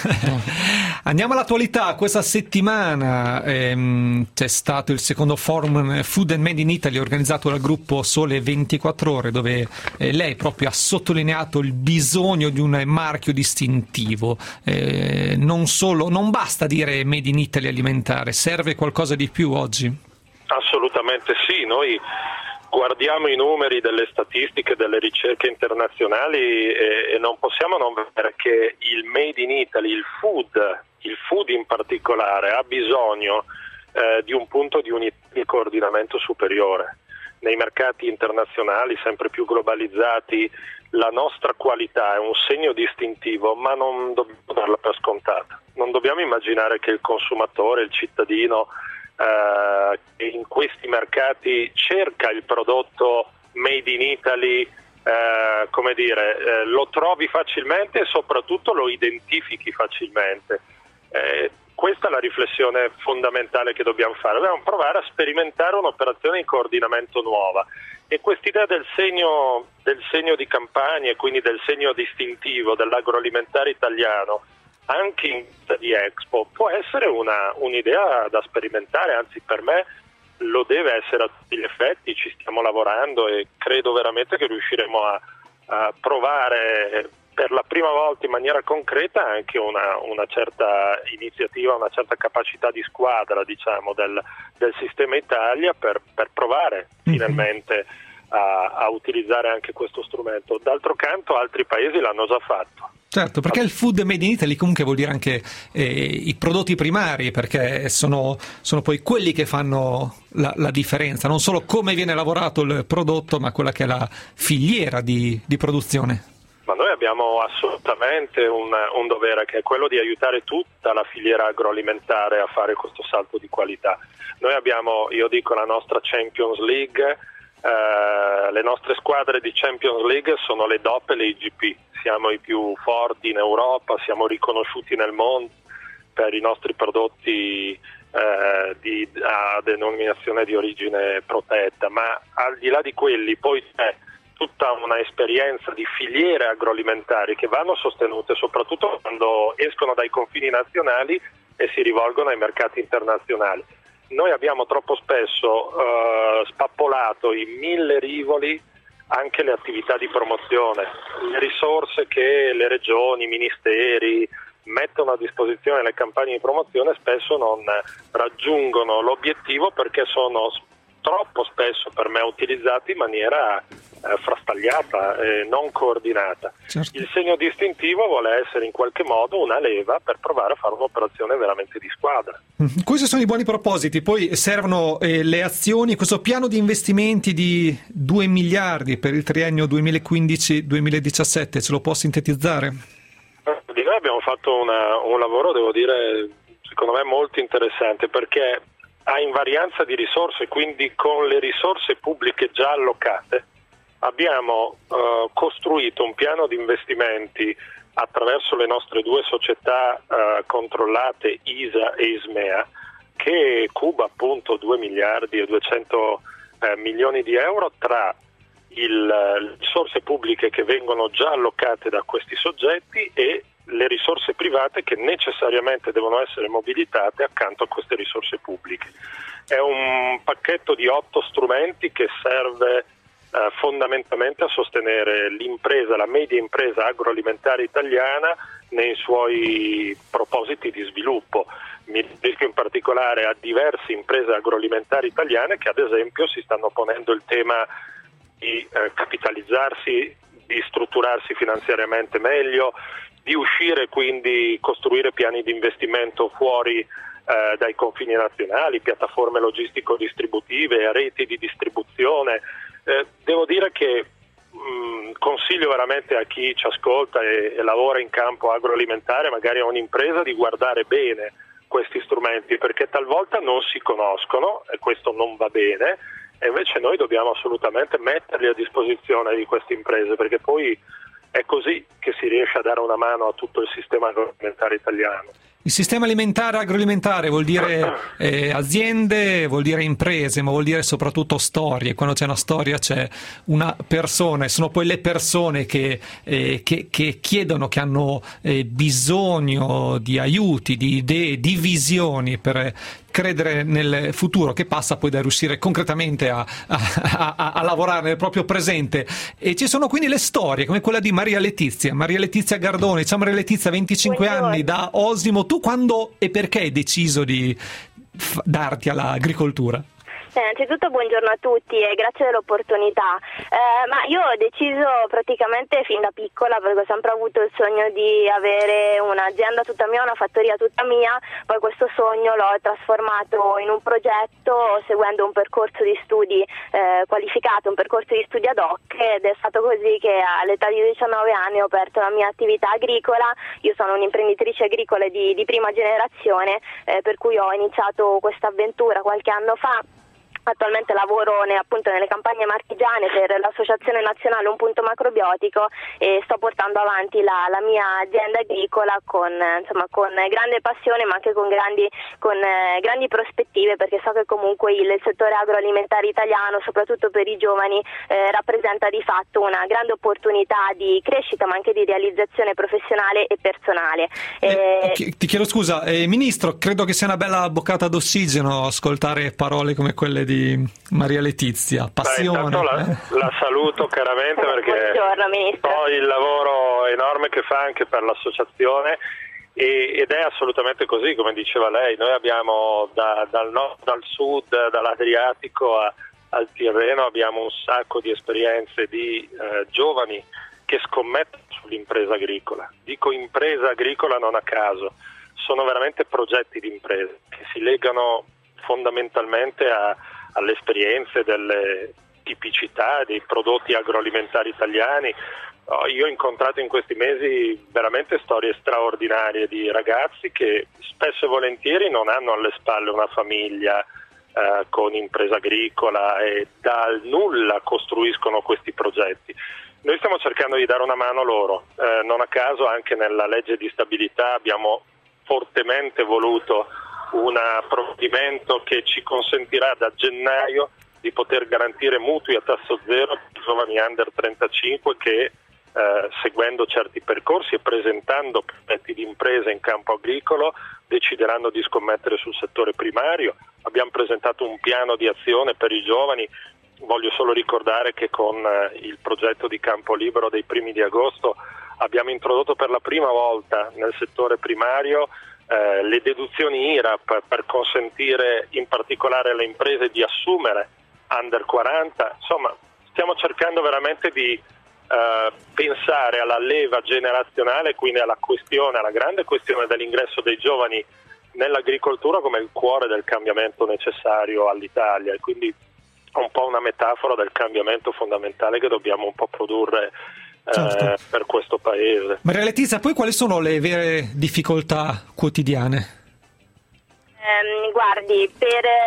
Speaker 3: Andiamo all'attualità. Questa settimana ehm, c'è stato il secondo forum Food and Made in Italy organizzato dal gruppo Sole ventiquattro Ore, dove eh, lei proprio ha sottolineato il bisogno di un marchio distintivo. Eh, non solo, non basta dire Made in Italy alimentare, serve qualcosa di più oggi?
Speaker 13: Assolutamente sì, noi guardiamo i numeri delle statistiche, delle ricerche internazionali e, e non possiamo non vedere che il Made in Italy, il food, il food in particolare, ha bisogno eh, di un punto di unità di coordinamento superiore. Nei mercati internazionali sempre più globalizzati la nostra qualità è un segno distintivo, ma non dobbiamo darla per scontata. Non dobbiamo immaginare che il consumatore, il cittadino Uh, in questi mercati cerca il prodotto made in Italy, uh, come dire, uh, lo trovi facilmente e soprattutto lo identifichi facilmente. Uh, questa è la riflessione fondamentale che dobbiamo fare. Dobbiamo provare a sperimentare un'operazione di coordinamento nuova, e quest'idea del segno, del segno di campagna e quindi del segno distintivo dell'agroalimentare italiano anche in di Expo può essere una, un'idea da sperimentare, anzi per me lo deve essere a tutti gli effetti. Ci stiamo lavorando e credo veramente che riusciremo a, a provare per la prima volta in maniera concreta anche una, una certa iniziativa, una certa capacità di squadra, diciamo, del, del sistema Italia per, per provare mm-hmm. finalmente a, a utilizzare anche questo strumento. D'altro canto altri paesi l'hanno già fatto.
Speaker 3: Certo, perché il food made in Italy comunque vuol dire anche eh, i prodotti primari, perché sono, sono poi quelli che fanno la, la differenza, non solo come viene lavorato il prodotto, ma quella che è la filiera di, di produzione.
Speaker 13: Ma noi abbiamo assolutamente un, un dovere, che è quello di aiutare tutta la filiera agroalimentare a fare questo salto di qualità. Noi abbiamo, io dico, la nostra Champions League, eh, le nostre squadre di Champions League sono le D O P e le I G P. Siamo i più forti in Europa, siamo riconosciuti nel mondo per i nostri prodotti eh, di, a denominazione di origine protetta, ma al di là di quelli poi c'è tutta una esperienza di filiere agroalimentari che vanno sostenute soprattutto quando escono dai confini nazionali e si rivolgono ai mercati internazionali. Noi abbiamo troppo spesso eh, spappolato in mille rivoli anche le attività di promozione, le risorse che le regioni, i ministeri mettono a disposizione nelle campagne di promozione spesso non raggiungono l'obiettivo perché sono troppo spesso per me utilizzati in maniera eh, frastagliata e non coordinata. Certo. Il segno distintivo vuole essere in qualche modo una leva per provare a fare un'operazione veramente di squadra.
Speaker 3: Questi sono i buoni propositi, poi servono eh, le azioni, questo piano di investimenti di due miliardi per il triennio duemilaquindici duemiladiciassette, ce lo può sintetizzare?
Speaker 13: Di noi abbiamo fatto una, un lavoro, devo dire, secondo me molto interessante, perché a invarianza di risorse, quindi con le risorse pubbliche già allocate, abbiamo uh, costruito un piano di investimenti
Speaker 17: attraverso le nostre due società eh, controllate I S A e Ismea, che cuba appunto due miliardi e duecento eh, milioni di euro tra il, le risorse pubbliche che vengono già allocate da questi soggetti e le risorse private che necessariamente devono essere mobilitate accanto a queste risorse pubbliche. È un pacchetto di otto strumenti che serve eh, fondamentalmente a sostenere l'impresa, la media impresa agroalimentare italiana nei suoi propositi di sviluppo. Mi riferisco in particolare a diverse imprese agroalimentari italiane che ad esempio si stanno ponendo il tema di eh, capitalizzarsi, di strutturarsi finanziariamente meglio, di uscire, quindi costruire piani di investimento fuori eh, dai confini nazionali, piattaforme logistico-distributive, reti di distribuzione. Eh, devo dire che mh, consiglio veramente a chi ci ascolta e, e lavora in campo agroalimentare, magari a un'impresa, di guardare bene questi strumenti, perché talvolta non si conoscono e questo non va bene, e invece noi dobbiamo assolutamente metterli a disposizione di queste imprese, perché poi è così che si riesce a dare una mano a tutto il sistema agroalimentare italiano.
Speaker 3: Il sistema alimentare agroalimentare vuol dire eh, aziende, vuol dire imprese, ma vuol dire soprattutto storie. Quando c'è una storia c'è una persona, e sono poi le persone che, eh, che, che chiedono, che hanno eh, bisogno di aiuti, di idee, di visioni per credere nel futuro, che passa poi da riuscire concretamente a, a, a, a lavorare nel proprio presente. E ci sono quindi le storie come quella di Maria Letizia, Maria Letizia Gardoni. Ciao Maria Letizia, venticinque
Speaker 18: Buongiorno.
Speaker 3: anni, da Osimo. Tu quando e perché hai deciso di f- darti all'agricoltura?
Speaker 18: Eh, innanzitutto buongiorno a tutti e grazie dell'opportunità. Eh, ma io ho deciso praticamente fin da piccola, perché ho sempre avuto il sogno di avere un'azienda tutta mia, una fattoria tutta mia. Poi questo sogno l'ho trasformato in un progetto seguendo un percorso di studi eh, qualificato, un percorso di studi ad hoc, ed è stato così che all'età di diciannove anni ho aperto la mia attività agricola. Io sono un'imprenditrice agricola di, di prima generazione, eh, per cui ho iniziato questa avventura qualche anno fa. Attualmente lavoro ne, appunto nelle campagne marchigiane per l'Associazione Nazionale Un Punto Macrobiotico e sto portando avanti la, la mia azienda agricola con, insomma, con grande passione, ma anche con grandi, con, eh, grandi prospettive, perché so che comunque il, il settore agroalimentare italiano, soprattutto per i giovani, eh, rappresenta di fatto una grande opportunità di crescita, ma anche di realizzazione professionale e personale.
Speaker 3: Eh, eh, ti chiedo scusa, eh, Ministro, credo che sia una bella boccata d'ossigeno ascoltare parole come quelle di Maria Letizia, passione.
Speaker 17: Beh, la,
Speaker 3: eh.
Speaker 17: la saluto chiaramente perché so il lavoro enorme che fa anche per l'associazione e, ed è assolutamente così, come diceva lei. Noi abbiamo da, dal nord al sud, dall'Adriatico a, al Tirreno, abbiamo un sacco di esperienze di eh, giovani che scommettono sull'impresa agricola. Dico impresa agricola non a caso, sono veramente progetti di impresa che si legano fondamentalmente a alle esperienze delle tipicità dei prodotti agroalimentari italiani. Io ho incontrato in questi mesi veramente storie straordinarie di ragazzi che spesso e volentieri non hanno alle spalle una famiglia eh, con impresa agricola e dal nulla costruiscono questi progetti. Noi stiamo cercando di dare una mano loro, eh, non a caso anche nella legge di stabilità abbiamo fortemente voluto un provvedimento che ci consentirà da gennaio di poter garantire mutui a tasso zero per i giovani under trentacinque che eh, seguendo certi percorsi e presentando progetti di impresa in campo agricolo decideranno di scommettere sul settore primario. Abbiamo presentato un piano di azione per i giovani. Voglio solo ricordare che con eh, il progetto di Campo Libero dei primi di agosto abbiamo introdotto per la prima volta nel settore primario Eh, le deduzioni I R A P per consentire in particolare alle imprese di assumere under quaranta. Insomma, stiamo cercando veramente di eh, pensare alla leva generazionale, quindi alla questione, alla grande questione dell'ingresso dei giovani nell'agricoltura come il cuore del cambiamento necessario all'Italia, e quindi un po' una metafora del cambiamento fondamentale che dobbiamo un po' produrre
Speaker 3: Certo.
Speaker 17: Eh, per questo paese.
Speaker 3: Maria Letizia, poi quali sono le vere difficoltà quotidiane?
Speaker 18: Eh, guardi, per,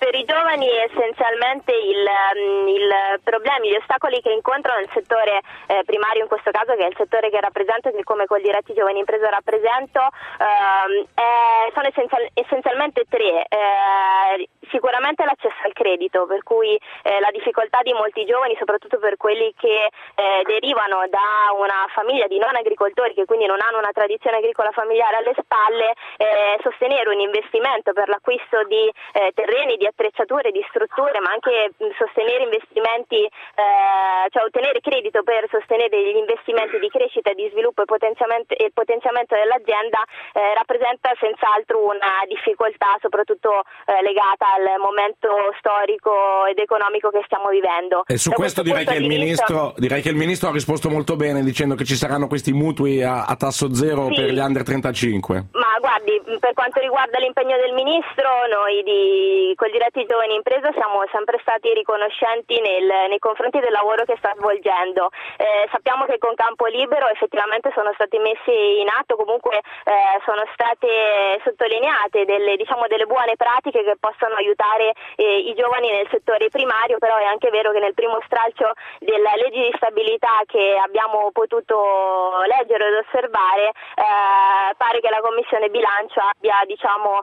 Speaker 18: per i giovani essenzialmente il, il problemi, gli ostacoli che incontrano nel settore eh, primario, in questo caso che è il settore che rappresento, che come Coldiretti Giovani Impresa rappresento, ehm, è, sono essenzial, essenzialmente tre. Eh, sicuramente l'accesso al credito, per cui eh, la difficoltà di molti giovani, soprattutto per quelli che eh, derivano da una famiglia di non agricoltori, che quindi non hanno una tradizione agricola familiare alle spalle, eh, sostenere un investimento per l'acquisto di eh, terreni, di attrezzature, di strutture, ma anche mh, sostenere investimenti, eh, cioè ottenere credito per sostenere gli investimenti di crescita e di sviluppo e potenziamento, e potenziamento dell'azienda eh, rappresenta senz'altro una difficoltà, soprattutto eh, legata al momento storico ed economico che stiamo vivendo.
Speaker 6: E su
Speaker 18: da
Speaker 6: questo, questo direi che, il ministro, direi che il ministro ha risposto molto bene dicendo che ci saranno questi mutui a, a tasso zero
Speaker 18: sì.
Speaker 6: per gli under trentacinque.
Speaker 18: Ma guardi, per quanto riguarda l'impegno del ministro, noi di Coldiretti Giovani Impresa siamo sempre stati riconoscenti nel, nei confronti del lavoro che sta svolgendo. Eh, sappiamo che con Campo Libero effettivamente sono stati messi in atto, comunque eh, sono state sottolineate delle, diciamo, delle buone pratiche che possono aiutare eh, i giovani nel settore primario, però è anche vero che nel primo stralcio della legge di stabilità che abbiamo potuto leggere ed osservare eh, pare che la Commissione Bilancio abbia, diciamo,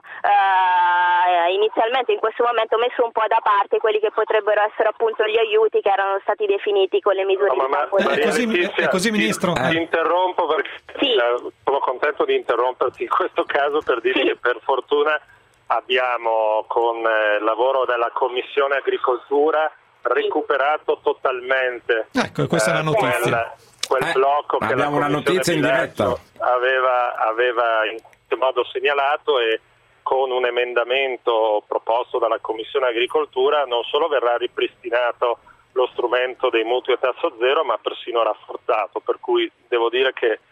Speaker 18: eh, inizialmente in questo momento messo un po' da parte quelli che potrebbero essere appunto gli aiuti che erano stati definiti con le misure
Speaker 17: no,
Speaker 18: di
Speaker 17: ma,
Speaker 18: campo.
Speaker 17: ma,
Speaker 3: È così,
Speaker 17: Letizia,
Speaker 3: è così, Ministro.
Speaker 17: Ti, ti interrompo perché
Speaker 18: sì.
Speaker 17: eh, sono contento di interromperti in questo caso per dire
Speaker 18: sì.
Speaker 17: che per fortuna abbiamo con eh, il lavoro della Commissione Agricoltura recuperato sì. totalmente
Speaker 3: ecco, questa eh, è la notizia.
Speaker 17: Quel, quel
Speaker 6: eh,
Speaker 17: blocco che
Speaker 6: abbiamo
Speaker 17: la
Speaker 6: una notizia in diretta.
Speaker 17: Aveva, aveva in qualche modo segnalato, e con un emendamento proposto dalla Commissione Agricoltura non solo verrà ripristinato lo strumento dei mutui a tasso zero, ma persino rafforzato, per cui devo dire che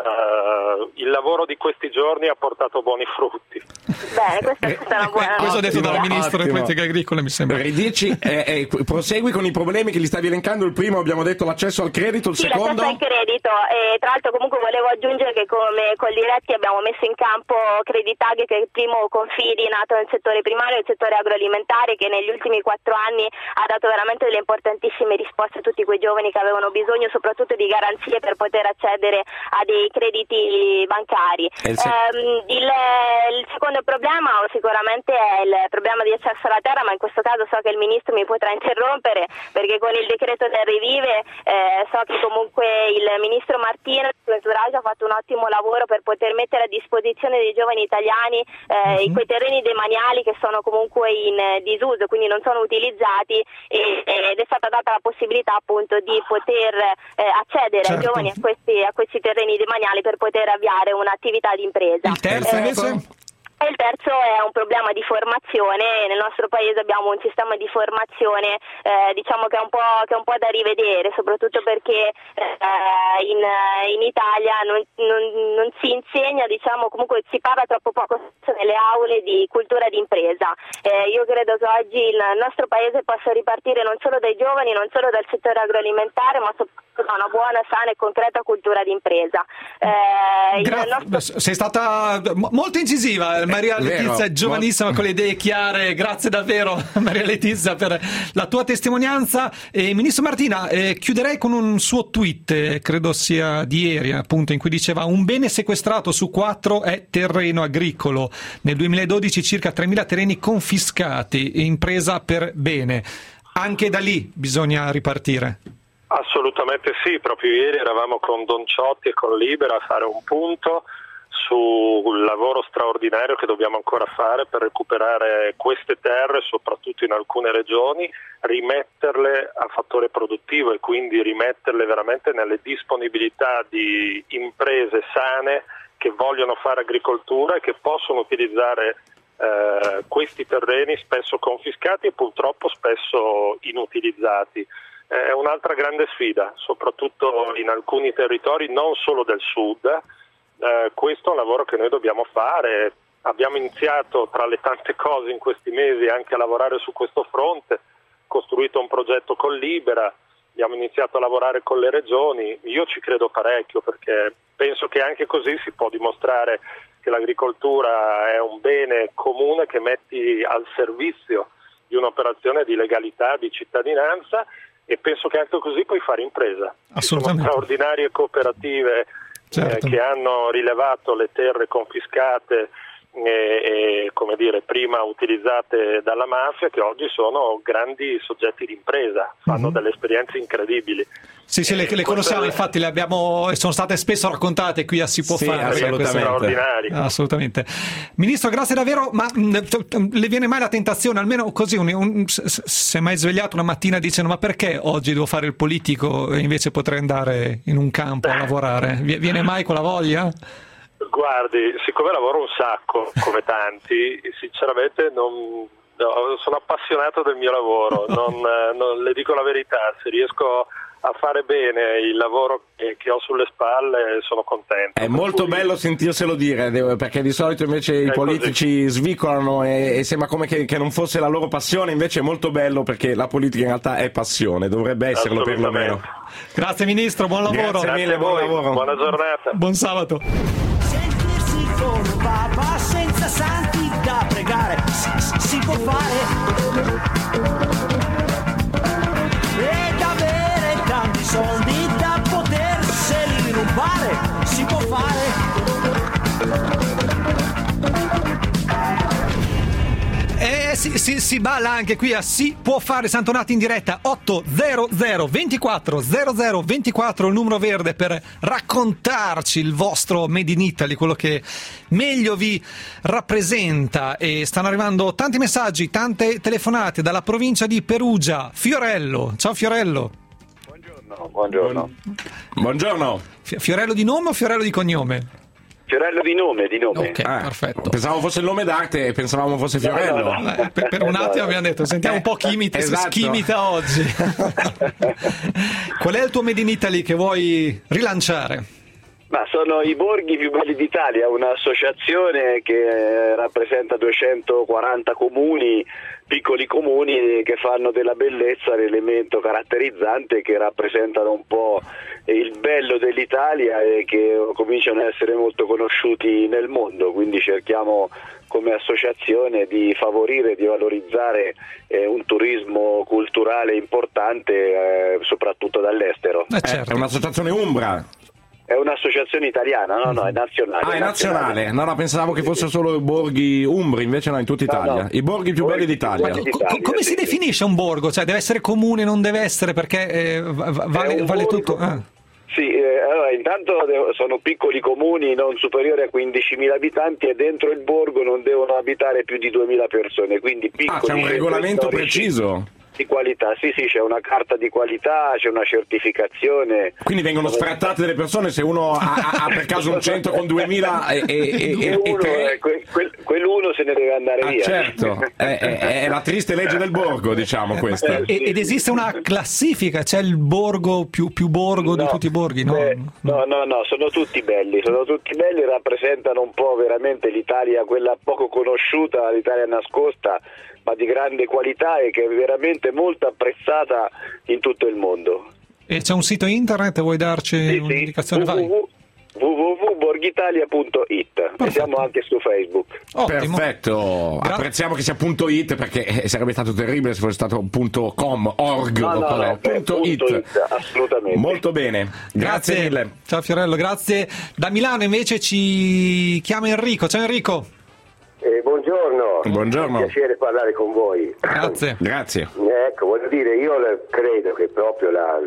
Speaker 17: Uh, il lavoro di questi giorni ha portato buoni frutti.
Speaker 18: Bene, questa, questa è una buona
Speaker 3: eh, questo detto dal Ministro delle Politiche Agricole mi sembra.
Speaker 6: Ridici, eh, eh, prosegui con i problemi che gli stavi elencando. Il primo abbiamo detto l'accesso al credito, il
Speaker 18: sì,
Speaker 6: secondo?
Speaker 18: l'accesso al credito, e tra l'altro comunque volevo aggiungere che come Coldiretti abbiamo messo in campo Creditag, che è il primo confidi nato nel settore primario e nel settore agroalimentare, che negli ultimi quattro anni ha dato veramente delle importantissime risposte a tutti quei giovani che avevano bisogno soprattutto di garanzie per poter accedere a dei crediti bancari.
Speaker 6: Se-
Speaker 18: um, il, il secondo problema sicuramente è il problema di accesso alla terra, ma in questo caso so che il Ministro mi potrà interrompere, perché con il decreto Terre Vive eh, so che comunque il Ministro Martina ha fatto un ottimo lavoro per poter mettere a disposizione dei giovani italiani eh, uh-huh. quei terreni demaniali che sono comunque in eh, disuso, quindi non sono utilizzati, e, ed è stata data la possibilità appunto di poter eh, accedere
Speaker 3: certo.
Speaker 18: ai giovani a questi, a questi terreni demaniali per poter avviare un'attività di impresa.
Speaker 3: Il terzo
Speaker 18: eh,
Speaker 3: invece?
Speaker 18: E il terzo è un problema di formazione. Nel nostro paese abbiamo un sistema di formazione eh, diciamo che è un po' che è un po' da rivedere, soprattutto perché eh, in, in Italia non, non, non si insegna, diciamo, comunque si parla troppo poco nelle aule di cultura d'impresa. Eh, io credo che oggi il nostro paese possa ripartire non solo dai giovani, non solo dal settore agroalimentare, ma soprattutto da una buona, sana e concreta cultura d'impresa. Eh,
Speaker 3: Gra-
Speaker 18: nostro...
Speaker 3: Sei stata molto incisiva, Maria Letizia, è giovanissima, con le idee chiare. Grazie davvero, Maria Letizia, per la tua testimonianza. E Ministro Martina, eh, chiuderei con un suo tweet, eh, credo sia di ieri, appunto, in cui diceva: un bene sequestrato su quattro è terreno agricolo. Nel duemiladodici circa tremila terreni confiscati, impresa per bene. Anche da lì bisogna ripartire.
Speaker 17: Assolutamente sì, proprio ieri eravamo con Don Ciotti e con Libera a fare un punto sul lavoro straordinario che dobbiamo ancora fare per recuperare queste terre, soprattutto in alcune regioni, rimetterle a fattore produttivo e quindi rimetterle veramente nelle disponibilità di imprese sane che vogliono fare agricoltura e che possono utilizzare eh, questi terreni spesso confiscati e purtroppo spesso inutilizzati. È un'altra grande sfida, soprattutto in alcuni territori, non solo del sud. Eh, questo è un lavoro che noi dobbiamo fare. Abbiamo iniziato, tra le tante cose, in questi mesi anche a lavorare su questo fronte, costruito un progetto con Libera, abbiamo iniziato a lavorare con le regioni. Io ci credo parecchio, perché penso che anche così si può dimostrare che l'agricoltura è un bene comune che metti al servizio di un'operazione di legalità, di cittadinanza, e penso che anche così puoi fare impresa.
Speaker 3: Assolutamente.
Speaker 17: Ci sono straordinarie cooperative
Speaker 3: Certo.
Speaker 17: eh, che hanno rilevato le terre confiscate e, e come dire prima utilizzate dalla mafia, che oggi sono grandi soggetti di impresa, fanno mm-hmm. delle esperienze incredibili.
Speaker 3: Sì, sì, le, le conosciamo, infatti le abbiamo, sono state spesso raccontate qui a Si Può
Speaker 6: Sì,
Speaker 3: Fare.
Speaker 6: assolutamente.
Speaker 17: Straordinari.
Speaker 3: Assolutamente. Ministro, grazie davvero, ma mh, le viene mai la tentazione, almeno così, un, un, se è mai svegliato una mattina e dice: ma perché oggi devo fare il politico e invece potrei andare in un campo a lavorare? Viene mai quella voglia?
Speaker 17: Guardi, siccome lavoro un sacco, come tanti, sinceramente non, no, sono appassionato del mio lavoro, non, non le dico la verità, se riesco a fare bene il lavoro che, che ho sulle spalle sono contento.
Speaker 6: È molto
Speaker 17: cui...
Speaker 6: bello sentirselo dire, perché di solito invece i politici così. svicolano e, e sembra come che, che non fosse la loro passione, invece è molto bello perché la politica in realtà è passione, dovrebbe esserlo perlomeno.
Speaker 3: Grazie Ministro, buon lavoro.
Speaker 6: Grazie mille, buon lavoro.
Speaker 17: Buona giornata.
Speaker 3: Buon sabato.
Speaker 11: Sentirsi con un papa senza santi da pregare, si, si, si può fare. Ed avere tanti soldi da poterseli rubare, si può fare.
Speaker 3: Eh sì, sì, si balla anche qui a Si Può Fare. Santonati in diretta otto zero zero ventiquattro zero zero ventiquattro, il numero verde per raccontarci il vostro Made in Italy, quello che meglio vi rappresenta. E stanno arrivando tanti messaggi, tante telefonate dalla provincia di Perugia. Fiorello, ciao Fiorello.
Speaker 19: Buongiorno. Buongiorno.
Speaker 6: Buongiorno.
Speaker 3: Fiorello di nome o Fiorello di cognome?
Speaker 19: Fiorello di nome, di nome.
Speaker 3: Ok, ah, perfetto.
Speaker 6: Pensavo fosse il nome d'arte e pensavamo fosse Fiorello.
Speaker 19: No, no, no.
Speaker 3: Eh, per, per un attimo abbiamo detto, sentiamo un po' chi imita,
Speaker 6: esatto.
Speaker 3: chi imita oggi. Qual è il tuo Made in Italy che vuoi rilanciare?
Speaker 19: Ma sono i borghi più belli d'Italia, un'associazione che rappresenta duecentoquaranta comuni, piccoli comuni che fanno della bellezza l'elemento caratterizzante, che rappresentano un po' il bello dell'Italia e che cominciano a essere molto conosciuti nel mondo, quindi cerchiamo come associazione di favorire, di valorizzare eh, un turismo culturale importante eh, soprattutto dall'estero.
Speaker 3: Eh, certo.
Speaker 6: È un'associazione umbra.
Speaker 19: È un'associazione italiana, no, no, è nazionale.
Speaker 6: Ah, è nazionale? No, no, pensavo che fosse solo borghi umbri, invece no, in tutta Italia. No, no. I borghi più borghi belli d'Italia.
Speaker 3: Co- co- come si definisce un borgo? Cioè, deve essere comune, non deve essere, perché eh, vale, vale tutto? Ah.
Speaker 19: Sì, eh, allora intanto sono piccoli comuni non superiori a quindicimila abitanti e dentro il borgo non devono abitare più di duemila persone, quindi piccoli.
Speaker 6: Ah, c'è un regolamento preciso?
Speaker 19: Di qualità, sì sì, c'è una carta di qualità, c'è una certificazione.
Speaker 6: Quindi vengono sfrattate delle persone se uno ha, ha, ha per caso un centro con duemila e, e, e,
Speaker 19: uno,
Speaker 6: e
Speaker 19: que, quel, quell'uno se ne deve andare
Speaker 6: ah,
Speaker 19: via.
Speaker 6: Certo, è, è, è la triste legge del borgo, diciamo questa.
Speaker 3: E, ed esiste una classifica, c'è il borgo più, più borgo no, di tutti i borghi? No?
Speaker 19: Beh, no, no, no, sono tutti belli, sono tutti belli, rappresentano un po' veramente l'Italia, quella poco conosciuta, l'Italia nascosta, ma di grande qualità e che è veramente molto apprezzata in tutto il mondo.
Speaker 3: E c'è un sito internet, vuoi darci
Speaker 19: sì,
Speaker 3: un'indicazione?
Speaker 19: Sì, w w w punto borghitalia punto it. E siamo anche su Facebook.
Speaker 6: Ottimo. Perfetto, Gra- apprezziamo che sia punto .it perché sarebbe stato terribile se fosse stato punto .com, org,
Speaker 19: no, no, no,
Speaker 6: punto
Speaker 19: beh,
Speaker 6: it.
Speaker 19: punto it. Assolutamente.
Speaker 6: Molto bene, grazie, grazie mille.
Speaker 3: Ciao Fiorello, grazie. Da Milano invece ci chiama Enrico. Ciao Enrico.
Speaker 20: Eh, buongiorno,
Speaker 6: buongiorno,
Speaker 20: è un piacere parlare con voi.
Speaker 3: Grazie.
Speaker 6: Grazie.
Speaker 20: Ecco, voglio dire, io credo che proprio la,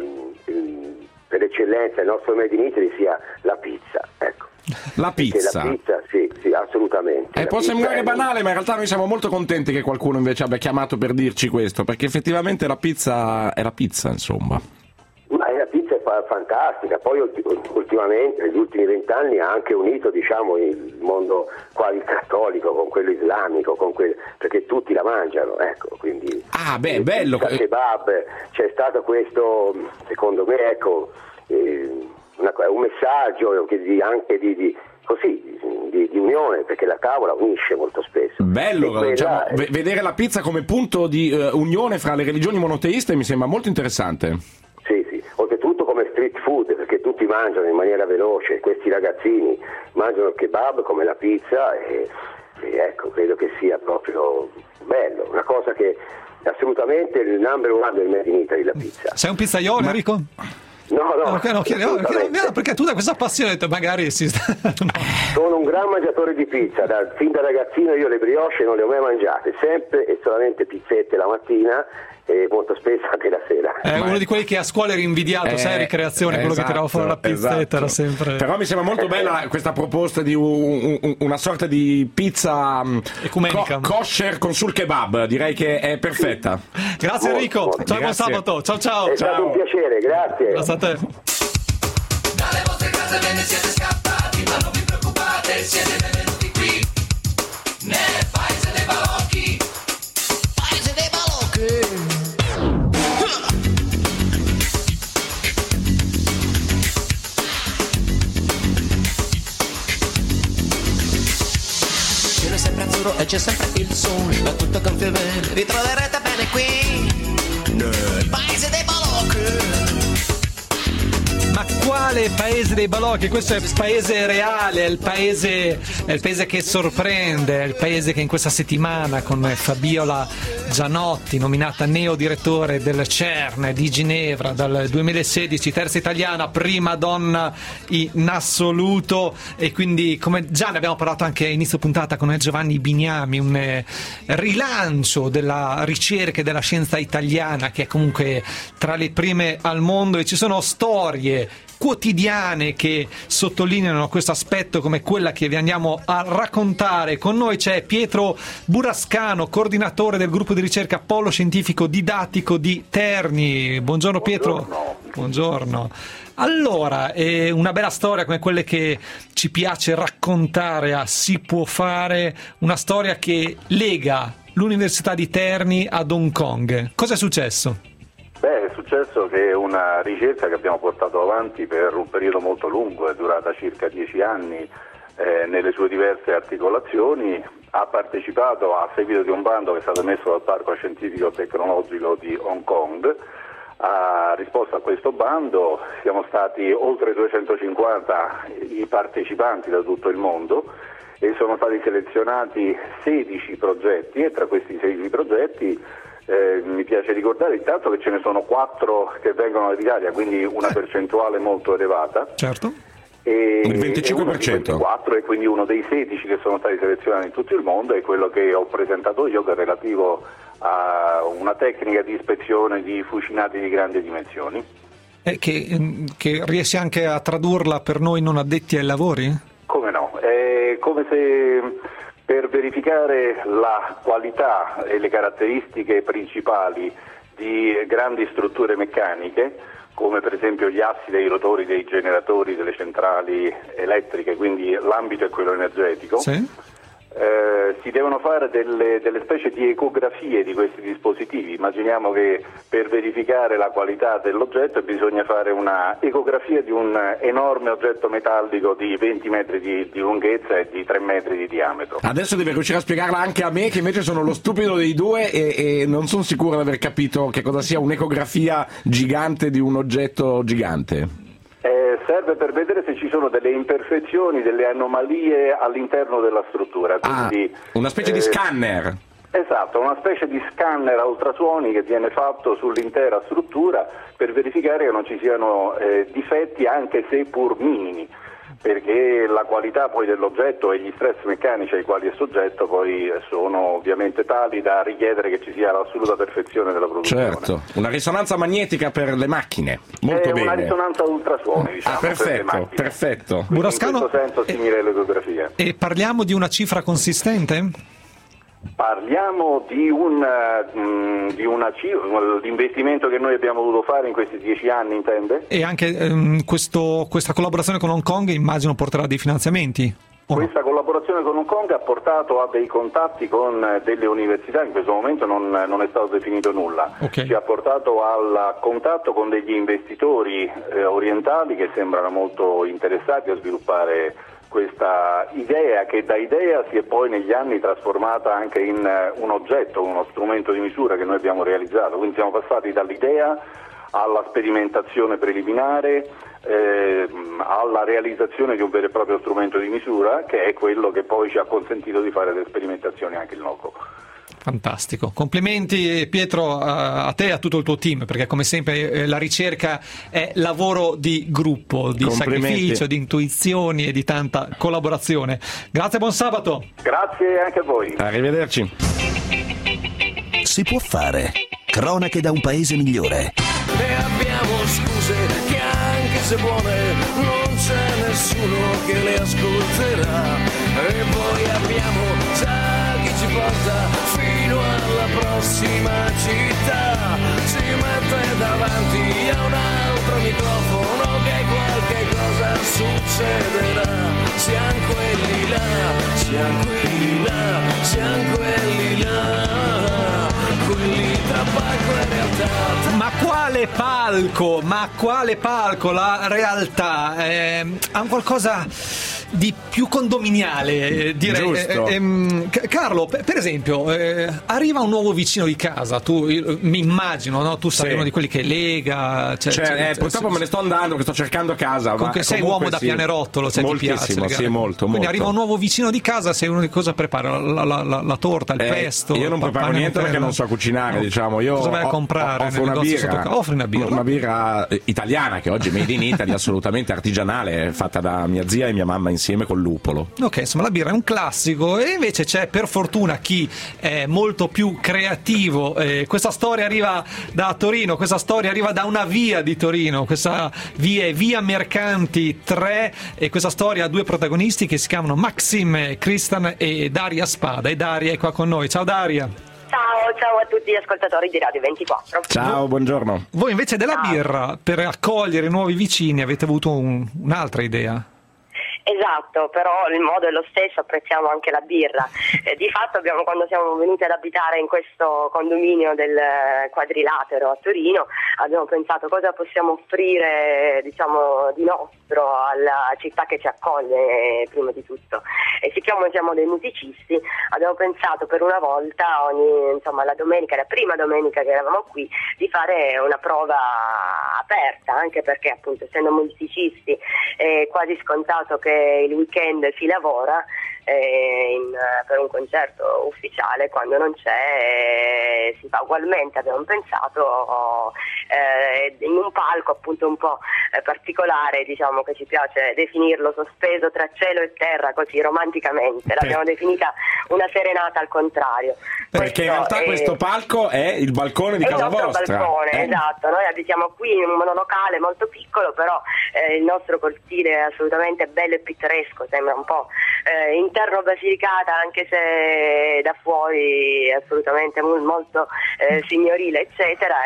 Speaker 20: il, per eccellenza il nostro Made in Italy sia la pizza, ecco.
Speaker 6: La pizza?
Speaker 20: La pizza, sì, sì, assolutamente.
Speaker 6: Eh, può
Speaker 20: pizza
Speaker 6: sembrare
Speaker 20: è...
Speaker 6: banale, ma in realtà noi siamo molto contenti che qualcuno invece abbia chiamato per dirci questo, perché effettivamente la pizza è la pizza, insomma.
Speaker 20: Ma la pizza è fantastica, poi ultimamente, negli ultimi vent'anni ha anche unito, diciamo, il mondo quasi cattolico con quello islamico, con quel, perché tutti la mangiano, ecco, quindi...
Speaker 6: Ah, beh, bello!
Speaker 20: Kebab, c'è stato questo, secondo me, ecco, eh, una, un messaggio che di, anche di... di così, di, di unione, perché la tavola unisce molto spesso.
Speaker 6: Bello,
Speaker 20: quella,
Speaker 6: diciamo,
Speaker 20: eh,
Speaker 6: vedere la pizza come punto di uh, unione fra le religioni monoteiste mi sembra molto interessante.
Speaker 20: Sì, sì, oltretutto come street food, perché tutti mangiano in maniera veloce, questi ragazzini mangiano il kebab come la pizza e, e ecco, credo che sia proprio bello, una cosa che assolutamente il number one del Made in Italy, la pizza.
Speaker 3: Sei un pizzaiolo, Enrico?
Speaker 20: No, no,
Speaker 3: okay, no, chiedo, chiedo, perché tu da questa passione magari si sta... no.
Speaker 20: Sono un gran mangiatore di pizza, da, fin da ragazzino io le brioche non le ho mai mangiate, sempre e solamente pizzette la mattina e molto spesso anche la sera.
Speaker 3: È uno di quelli che a scuola era invidiato,
Speaker 6: Eh,
Speaker 3: sai, ricreazione, quello
Speaker 6: esatto,
Speaker 3: che tirava fuori la pizzetta,
Speaker 6: esatto.
Speaker 3: era sempre...
Speaker 6: Però mi sembra molto bella questa proposta di un, un, una sorta di pizza
Speaker 3: ecumenica,
Speaker 6: co- kosher con sul kebab, direi che è perfetta.
Speaker 3: Grazie Enrico,
Speaker 20: Molto,
Speaker 3: ciao, buon
Speaker 6: grazie.
Speaker 3: sabato, ciao ciao.
Speaker 20: È stato un piacere, grazie.
Speaker 3: Grazie a te.
Speaker 11: Dalle vostre case ve ne siete scappati, ma non vi preoccupate, siete benvenuti qui, nel paese dei balocchi. Paese dei balocchi. Cielo è sempre azzurro e c'è sempre il sole, va tutto gonfio bene, vi troverete bene qui, nel paese dei balocchi.
Speaker 3: Ma quale paese dei balocchi? Questo è il paese reale, è il paese, è il paese che sorprende, è il paese che in questa settimana con Fabiola Gianotti, nominata neodirettore del CERN di Ginevra dal duemilasedici, terza italiana, prima donna in assoluto, e quindi come già ne abbiamo parlato anche a inizio puntata con Giovanni Bignami, un eh, rilancio della ricerca e della scienza italiana che è comunque tra le prime al mondo, e ci sono storie quotidiane che sottolineano questo aspetto come quella che vi andiamo a raccontare. Con noi c'è Pietro Burascano, coordinatore del gruppo di ricerca Polo Scientifico Didattico di Terni. Buongiorno Pietro.
Speaker 21: Buongiorno.
Speaker 3: Buongiorno. Allora, è una bella storia come quelle che ci piace raccontare a Si può fare, una storia che lega l'Università di Terni ad Hong Kong. Cosa è successo?
Speaker 21: Beh, è successo che una ricerca che abbiamo portato avanti per un periodo molto lungo, è durata circa dieci anni, eh, nelle sue diverse articolazioni, ha partecipato a seguito di un bando che è stato emesso dal Parco Scientifico Tecnologico di Hong Kong. Ha risposto a questo bando, siamo stati oltre duecentocinquanta i partecipanti da tutto il mondo e sono stati selezionati sedici progetti, e tra questi sedici progetti Eh, mi piace ricordare intanto che ce ne sono quattro che vengono dall'Italia, quindi una percentuale molto elevata.
Speaker 3: Certo.
Speaker 21: E,
Speaker 6: Il venticinque per cento.
Speaker 21: E quattro, e quindi uno dei sedici che sono stati selezionati in tutto il mondo è quello che ho presentato io, che è relativo a una tecnica di ispezione di fucilati di grandi dimensioni.
Speaker 3: Eh, che, che riesce anche a tradurla per noi non addetti ai lavori?
Speaker 21: Come no? È come se per verificare la qualità e le caratteristiche principali di grandi strutture meccaniche, come per esempio gli assi dei rotori dei generatori delle centrali elettriche, quindi l'ambito è quello energetico,
Speaker 3: sì.
Speaker 21: Eh, si devono fare delle, delle specie di ecografie di questi dispositivi. Immaginiamo che per verificare la qualità dell'oggetto bisogna fare una ecografia di un enorme oggetto metallico di venti metri di, di lunghezza e di tre metri di diametro.
Speaker 6: Adesso deve riuscire a spiegarla anche a me, che invece sono lo stupido dei due e, e non sono sicuro di aver capito che cosa sia un'ecografia gigante di un oggetto gigante.
Speaker 21: Eh, serve per vedere se ci sono delle imperfezioni, delle anomalie all'interno della struttura. Quindi,
Speaker 6: ah, una specie
Speaker 21: eh,
Speaker 6: di scanner.
Speaker 21: Esatto, una specie di scanner a ultrasuoni che viene fatto sull'intera struttura per verificare che non ci siano eh, difetti, anche se pur minimi, perché la qualità poi dell'oggetto e gli stress meccanici ai quali è soggetto poi sono ovviamente tali da richiedere che ci sia l'assoluta perfezione della produzione.
Speaker 6: Certo, una risonanza magnetica per le macchine, molto
Speaker 21: è
Speaker 6: bene.
Speaker 21: Una risonanza a ultrasuoni, diciamo,
Speaker 6: ah, perfetto,
Speaker 21: per le macchine.
Speaker 6: perfetto.
Speaker 3: Burascano,
Speaker 21: in questo senso simile all'ecografia.
Speaker 3: E parliamo di una cifra consistente?
Speaker 21: Parliamo di un mh, di una l'investimento che noi abbiamo dovuto fare in questi dieci anni, intende?
Speaker 3: E anche ehm, questo, questa collaborazione con Hong Kong immagino porterà dei finanziamenti?
Speaker 21: Questa collaborazione con Hong Kong ha portato a dei contatti con delle università, in questo momento non, non è stato definito nulla,
Speaker 3: okay.
Speaker 21: Ci ha portato al contatto con degli investitori eh, orientali che sembrano molto interessati a sviluppare questa idea, che da idea si è poi negli anni trasformata anche in un oggetto, uno strumento di misura che noi abbiamo realizzato. Quindi siamo passati dall'idea alla sperimentazione preliminare, eh, alla realizzazione di un vero e proprio strumento di misura, che è quello che poi ci ha consentito di fare le sperimentazioni anche in loco.
Speaker 3: Fantastico, complimenti Pietro a, a te e a tutto il tuo team, perché come sempre eh, la ricerca è lavoro di gruppo, di sacrificio, di intuizioni e di tanta collaborazione. Grazie, buon sabato.
Speaker 21: Grazie anche a voi.
Speaker 6: Arrivederci.
Speaker 1: Si può fare. Cronache da un paese migliore.
Speaker 11: E abbiamo scuse che anche se buone non c'è nessuno che le ascolterà. E poi abbiamo già chi ci porta fino alla prossima città. Si mette davanti a un altro microfono che qualche cosa succederà. Siamo quelli là, siamo quelli là, siamo quelli là, quelli tra palco e realtà.
Speaker 3: Ma quale palco? Ma quale palco? La realtà eh, ha un qualcosa di più condominiale, eh, direi.
Speaker 6: Giusto.
Speaker 3: Eh, ehm, Carlo, per, per esempio, eh, arriva un nuovo vicino di casa, tu io, mi immagino, no? Tu sei
Speaker 6: Sì.
Speaker 3: uno di quelli che lega. Cioè,
Speaker 6: Cioè,
Speaker 3: cioè,
Speaker 6: eh, purtroppo
Speaker 3: sì,
Speaker 6: me ne sto andando, che sto cercando casa.
Speaker 3: Comunque
Speaker 6: ma
Speaker 3: sei
Speaker 6: comunque
Speaker 3: uomo da
Speaker 6: sì.
Speaker 3: pianerottolo, cioè ti piace.
Speaker 6: Moltissimo,
Speaker 3: le
Speaker 6: sì,
Speaker 3: gare.
Speaker 6: molto,
Speaker 3: Quindi
Speaker 6: molto.
Speaker 3: arriva un nuovo vicino di casa, sei uno di cosa prepara? La, la, la, la torta, il
Speaker 6: Eh,
Speaker 3: pesto?
Speaker 6: io non
Speaker 3: il
Speaker 6: preparo
Speaker 3: pane
Speaker 6: niente perché
Speaker 3: interno?
Speaker 6: non so cucinare,
Speaker 3: No.
Speaker 6: diciamo. Io
Speaker 3: Cosa vai a
Speaker 6: o-
Speaker 3: comprare
Speaker 6: offro
Speaker 3: nel
Speaker 6: una
Speaker 3: negozio
Speaker 6: birra,
Speaker 3: sotto- offri una birra?
Speaker 6: una birra eh, italiana che oggi è made in Italy, assolutamente artigianale, fatta da mia zia e mia mamma insieme col lupolo.
Speaker 3: Ok, insomma la birra è un classico e invece c'è per fortuna chi è molto più creativo. Eh, questa storia arriva da Torino, questa storia arriva da una via di Torino, questa via è Via Mercanti tre e questa storia ha due protagonisti che si chiamano Maxim Kristan e Daria Spada e Daria è qua con noi. Ciao Daria.
Speaker 5: Ciao, ciao a tutti gli ascoltatori di Radio ventiquattro.
Speaker 6: Ciao, buongiorno.
Speaker 3: Voi invece della birra per accogliere i nuovi vicini avete avuto un- un'altra idea.
Speaker 5: Esatto, però il modo è lo stesso, apprezziamo anche la birra. Eh, di fatto abbiamo, quando siamo venuti ad abitare in questo condominio del Quadrilatero a Torino, abbiamo pensato cosa possiamo offrire, diciamo, di nostro alla città che ci accoglie, eh, prima di tutto. E siccome siamo dei musicisti, abbiamo pensato per una volta, ogni, insomma, la domenica, la prima domenica che eravamo qui, di fare una prova aperta, anche perché appunto essendo musicisti è quasi scontato che il weekend si lavora eh, in, per un concerto ufficiale, quando non c'è eh, si fa ugualmente. Abbiamo pensato eh, in un palco appunto un po' eh, particolare, diciamo che ci piace definirlo sospeso tra cielo e terra, così romanticamente, l'abbiamo definita una serenata al contrario.
Speaker 6: Perché in realtà
Speaker 5: è-
Speaker 6: questo palco è il balcone di
Speaker 5: è il
Speaker 6: casa
Speaker 5: nostro
Speaker 6: vostra.
Speaker 5: balcone,
Speaker 6: eh?
Speaker 5: esatto. Noi abitiamo qui in un monolocale molto piccolo, però eh, il nostro cortile è assolutamente bello e pittoresco, sembra un po' eh, interno Basilicata, anche se da fuori è assolutamente mo- molto eh, signorile, eccetera,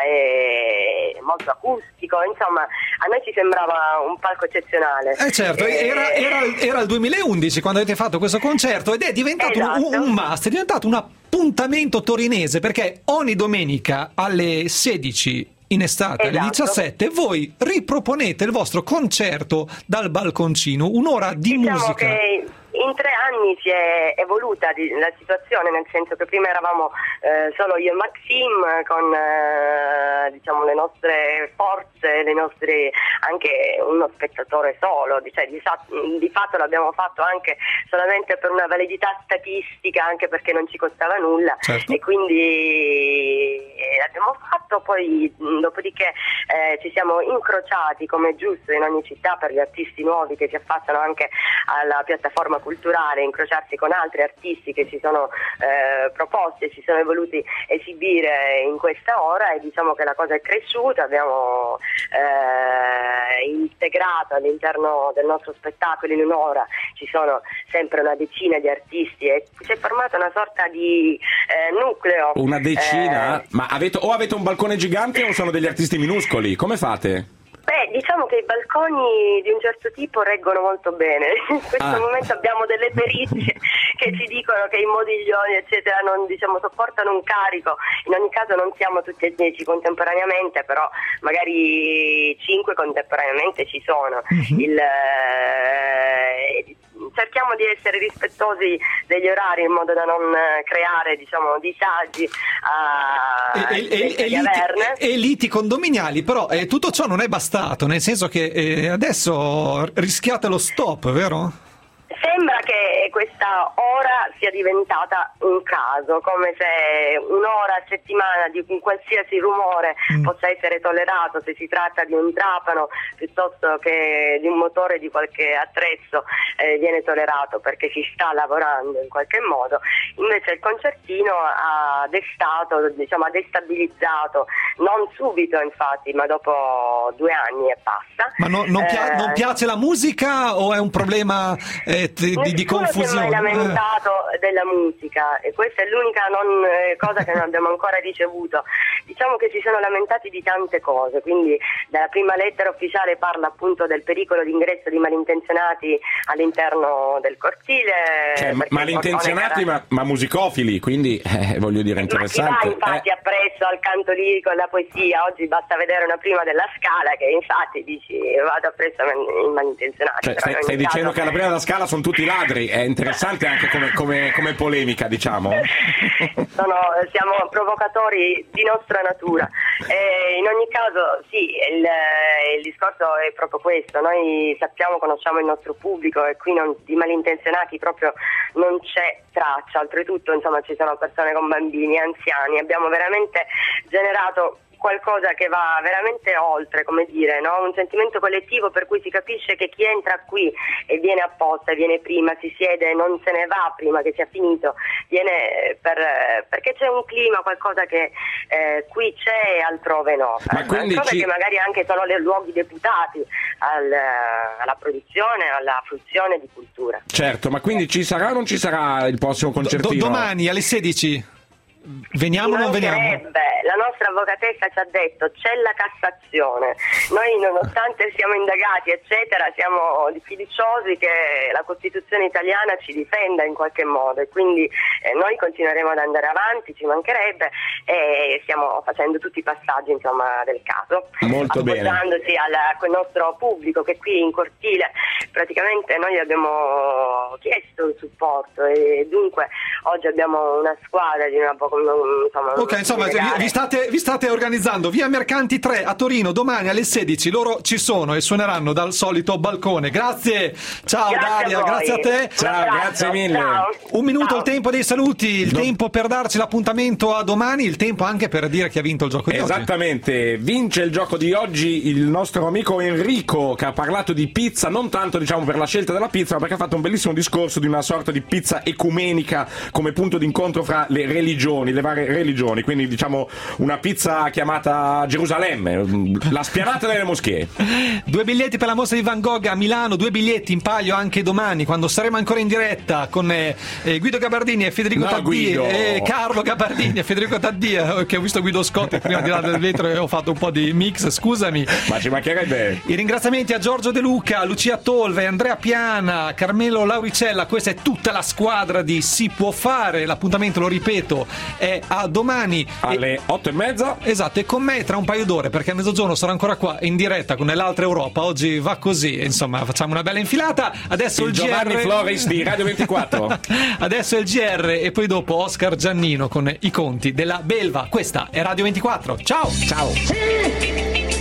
Speaker 5: e molto acustico. Insomma, a noi ci sembrava un palco eccezionale.
Speaker 3: Eh certo,
Speaker 5: Eh,
Speaker 3: era, era, era il duemilaundici quando avete fatto questo concerto ed è diventato un-
Speaker 5: Esatto.
Speaker 3: un, un must, è diventato un appuntamento torinese perché ogni domenica alle sedici in estate alle
Speaker 5: Esatto.
Speaker 3: diciassette voi riproponete il vostro concerto dal balconcino, un'ora di
Speaker 5: Diciamo
Speaker 3: musica.
Speaker 5: che in tre anni si è evoluta di- la situazione, nel senso che prima eravamo eh, solo io e Maxim con eh, diciamo le nostre forze, le nostre, anche uno spettatore solo, di, cioè, di, sa- di fatto l'abbiamo fatto anche solamente per una validità statistica, anche perché non ci costava nulla.
Speaker 3: Certo.
Speaker 5: E quindi eh, l'abbiamo fatto, poi mh, dopodiché eh, ci siamo incrociati come è giusto in ogni città per gli artisti nuovi che si affacciano anche alla piattaforma culturale, incrociarsi con altri artisti che si sono eh, proposti e si sono voluti esibire in questa ora, e diciamo che la cosa è cresciuta. Abbiamo eh, integrato all'interno del nostro spettacolo in un'ora, ci sono sempre una decina di artisti e si è formata una sorta di eh, nucleo.
Speaker 6: Una decina?
Speaker 5: Eh,
Speaker 6: Ma avete, o avete un balcone gigante o sono degli artisti minuscoli? Come fate?
Speaker 5: Beh, diciamo che i balconi di un certo tipo reggono molto bene. In questo
Speaker 6: Ah.
Speaker 5: momento abbiamo delle perizie che ci dicono che i modiglioni, eccetera, non, diciamo, sopportano un carico. In ogni caso non siamo tutti e dieci contemporaneamente, però magari cinque contemporaneamente ci sono. Il, eh, cerchiamo di essere rispettosi degli orari in modo da non eh, creare, diciamo, disagi a
Speaker 3: E, e- e- e
Speaker 5: di
Speaker 3: liti,
Speaker 5: averne.
Speaker 3: e liti condominiali, però eh, tutto ciò non è bastato, nel senso che eh, adesso rischiate lo stop, vero?
Speaker 5: Sembra che questa ora sia diventata un caso, come se un'ora a settimana di un qualsiasi rumore mm. possa essere tollerato se si tratta di un trapano piuttosto che di un motore di qualche attrezzo eh, viene tollerato perché si sta lavorando in qualche modo. Invece il concertino ha destato, diciamo, ha destabilizzato, non subito infatti, ma dopo due anni e passa.
Speaker 3: Ma no, non, pia-
Speaker 5: eh,
Speaker 3: non piace la musica o è un problema eh, t- di, di confusione?
Speaker 5: Nessuno si è mai lamentato eh. della musica e questa è l'unica non, eh, cosa che non abbiamo ancora ricevuto. Diciamo che si sono lamentati di tante cose, quindi dalla prima lettera ufficiale parla appunto del pericolo di ingresso di malintenzionati all'interno del cortile.
Speaker 6: Cioè, malintenzionati ma, ma musicofili, quindi eh, voglio dire interessante.
Speaker 5: Ma chi va infatti
Speaker 6: eh.
Speaker 5: appresso al canto lirico e alla poesia? Oggi basta vedere una prima della Scala che infatti dici vado appresso ai malintenzionati.
Speaker 6: Cioè, stai, stai dicendo che alla prima della Scala sono tutti ladri, è interessante anche come, come, come polemica, diciamo.
Speaker 5: Sono, siamo provocatori di nostra natura. E in ogni caso sì, il, il discorso è proprio questo, noi sappiamo, conosciamo il nostro pubblico e qui non, di malintenzionati proprio non c'è traccia, oltretutto insomma ci sono persone con bambini, anziani, abbiamo veramente generato qualcosa che va veramente oltre, come dire, no? Un sentimento collettivo per cui si capisce che chi entra qui e viene apposta, viene prima, si siede, non se ne va prima che sia finito, viene per, perché c'è un clima, qualcosa che eh, qui c'è e altrove no.
Speaker 6: Ma quindi
Speaker 5: altrove
Speaker 6: ci...
Speaker 5: che magari anche sono le luoghi deputati al, alla produzione, alla fruizione di cultura.
Speaker 6: Certo, ma quindi ci sarà o non ci sarà il prossimo concertino?
Speaker 3: Do- domani alle sedici. Veniamo o non veniamo?
Speaker 5: La nostra avvocatessa ci ha detto c'è la Cassazione, noi nonostante siamo indagati eccetera siamo fiduciosi che la Costituzione italiana ci difenda in qualche modo e quindi eh, noi continueremo ad andare avanti, ci mancherebbe, e stiamo facendo tutti i passaggi insomma del caso,
Speaker 6: molto bene,
Speaker 5: appoggiandosi al, al nostro pubblico che qui in cortile praticamente noi abbiamo chiesto il supporto e dunque oggi abbiamo una squadra di una insomma,
Speaker 3: ok, insomma vi, vi, state, vi state organizzando via Mercanti tre a Torino domani alle sedici, loro ci sono e suoneranno dal solito balcone. Grazie, ciao
Speaker 5: grazie
Speaker 3: Daria,
Speaker 5: a
Speaker 3: grazie a te,
Speaker 6: ciao, grazie mille.
Speaker 5: Ciao.
Speaker 3: Un minuto,
Speaker 5: Ciao.
Speaker 3: Il tempo dei saluti, il
Speaker 6: Do-
Speaker 3: tempo per darci l'appuntamento a domani, il tempo anche per dire chi ha vinto il gioco di
Speaker 6: esattamente, oggi. Vince il gioco di oggi il nostro amico Enrico, che ha parlato di pizza, non tanto diciamo per la scelta della pizza, ma perché ha fatto un bellissimo discorso di una sorta di pizza ecumenica come punto d'incontro fra le religioni, le varie religioni, quindi diciamo una pizza chiamata Gerusalemme, la spianata delle moschee.
Speaker 3: Due biglietti per la mostra di Van Gogh a Milano, due biglietti in palio anche domani quando saremo ancora in diretta con eh, Guido Gabardini e Federico
Speaker 6: no,
Speaker 3: Taddia e
Speaker 6: eh,
Speaker 3: Carlo Gabardini e Federico Taddia, che ho visto Guido Scotti prima di là del vetro e ho fatto un po' di mix, scusami.
Speaker 6: Ma ci mancherebbe.
Speaker 3: I ringraziamenti a Giorgio De Luca, Lucia Tolve, Andrea Piana, Carmelo Lauricella, questa è tutta la squadra di Si Può Fare, l'appuntamento, lo ripeto, è a domani
Speaker 6: alle
Speaker 3: e...
Speaker 6: otto e mezza.
Speaker 3: Esatto, e con me tra un paio d'ore perché a mezzogiorno sarò ancora qua in diretta con nell'altra Europa. Oggi va così, insomma facciamo una bella infilata. Adesso il,
Speaker 6: il
Speaker 3: G R
Speaker 6: Giovanni Flores di Radio ventiquattro.
Speaker 3: Adesso il G R e poi dopo Oscar Giannino con i conti della Belva. Questa è Radio ventiquattro, ciao
Speaker 6: ciao.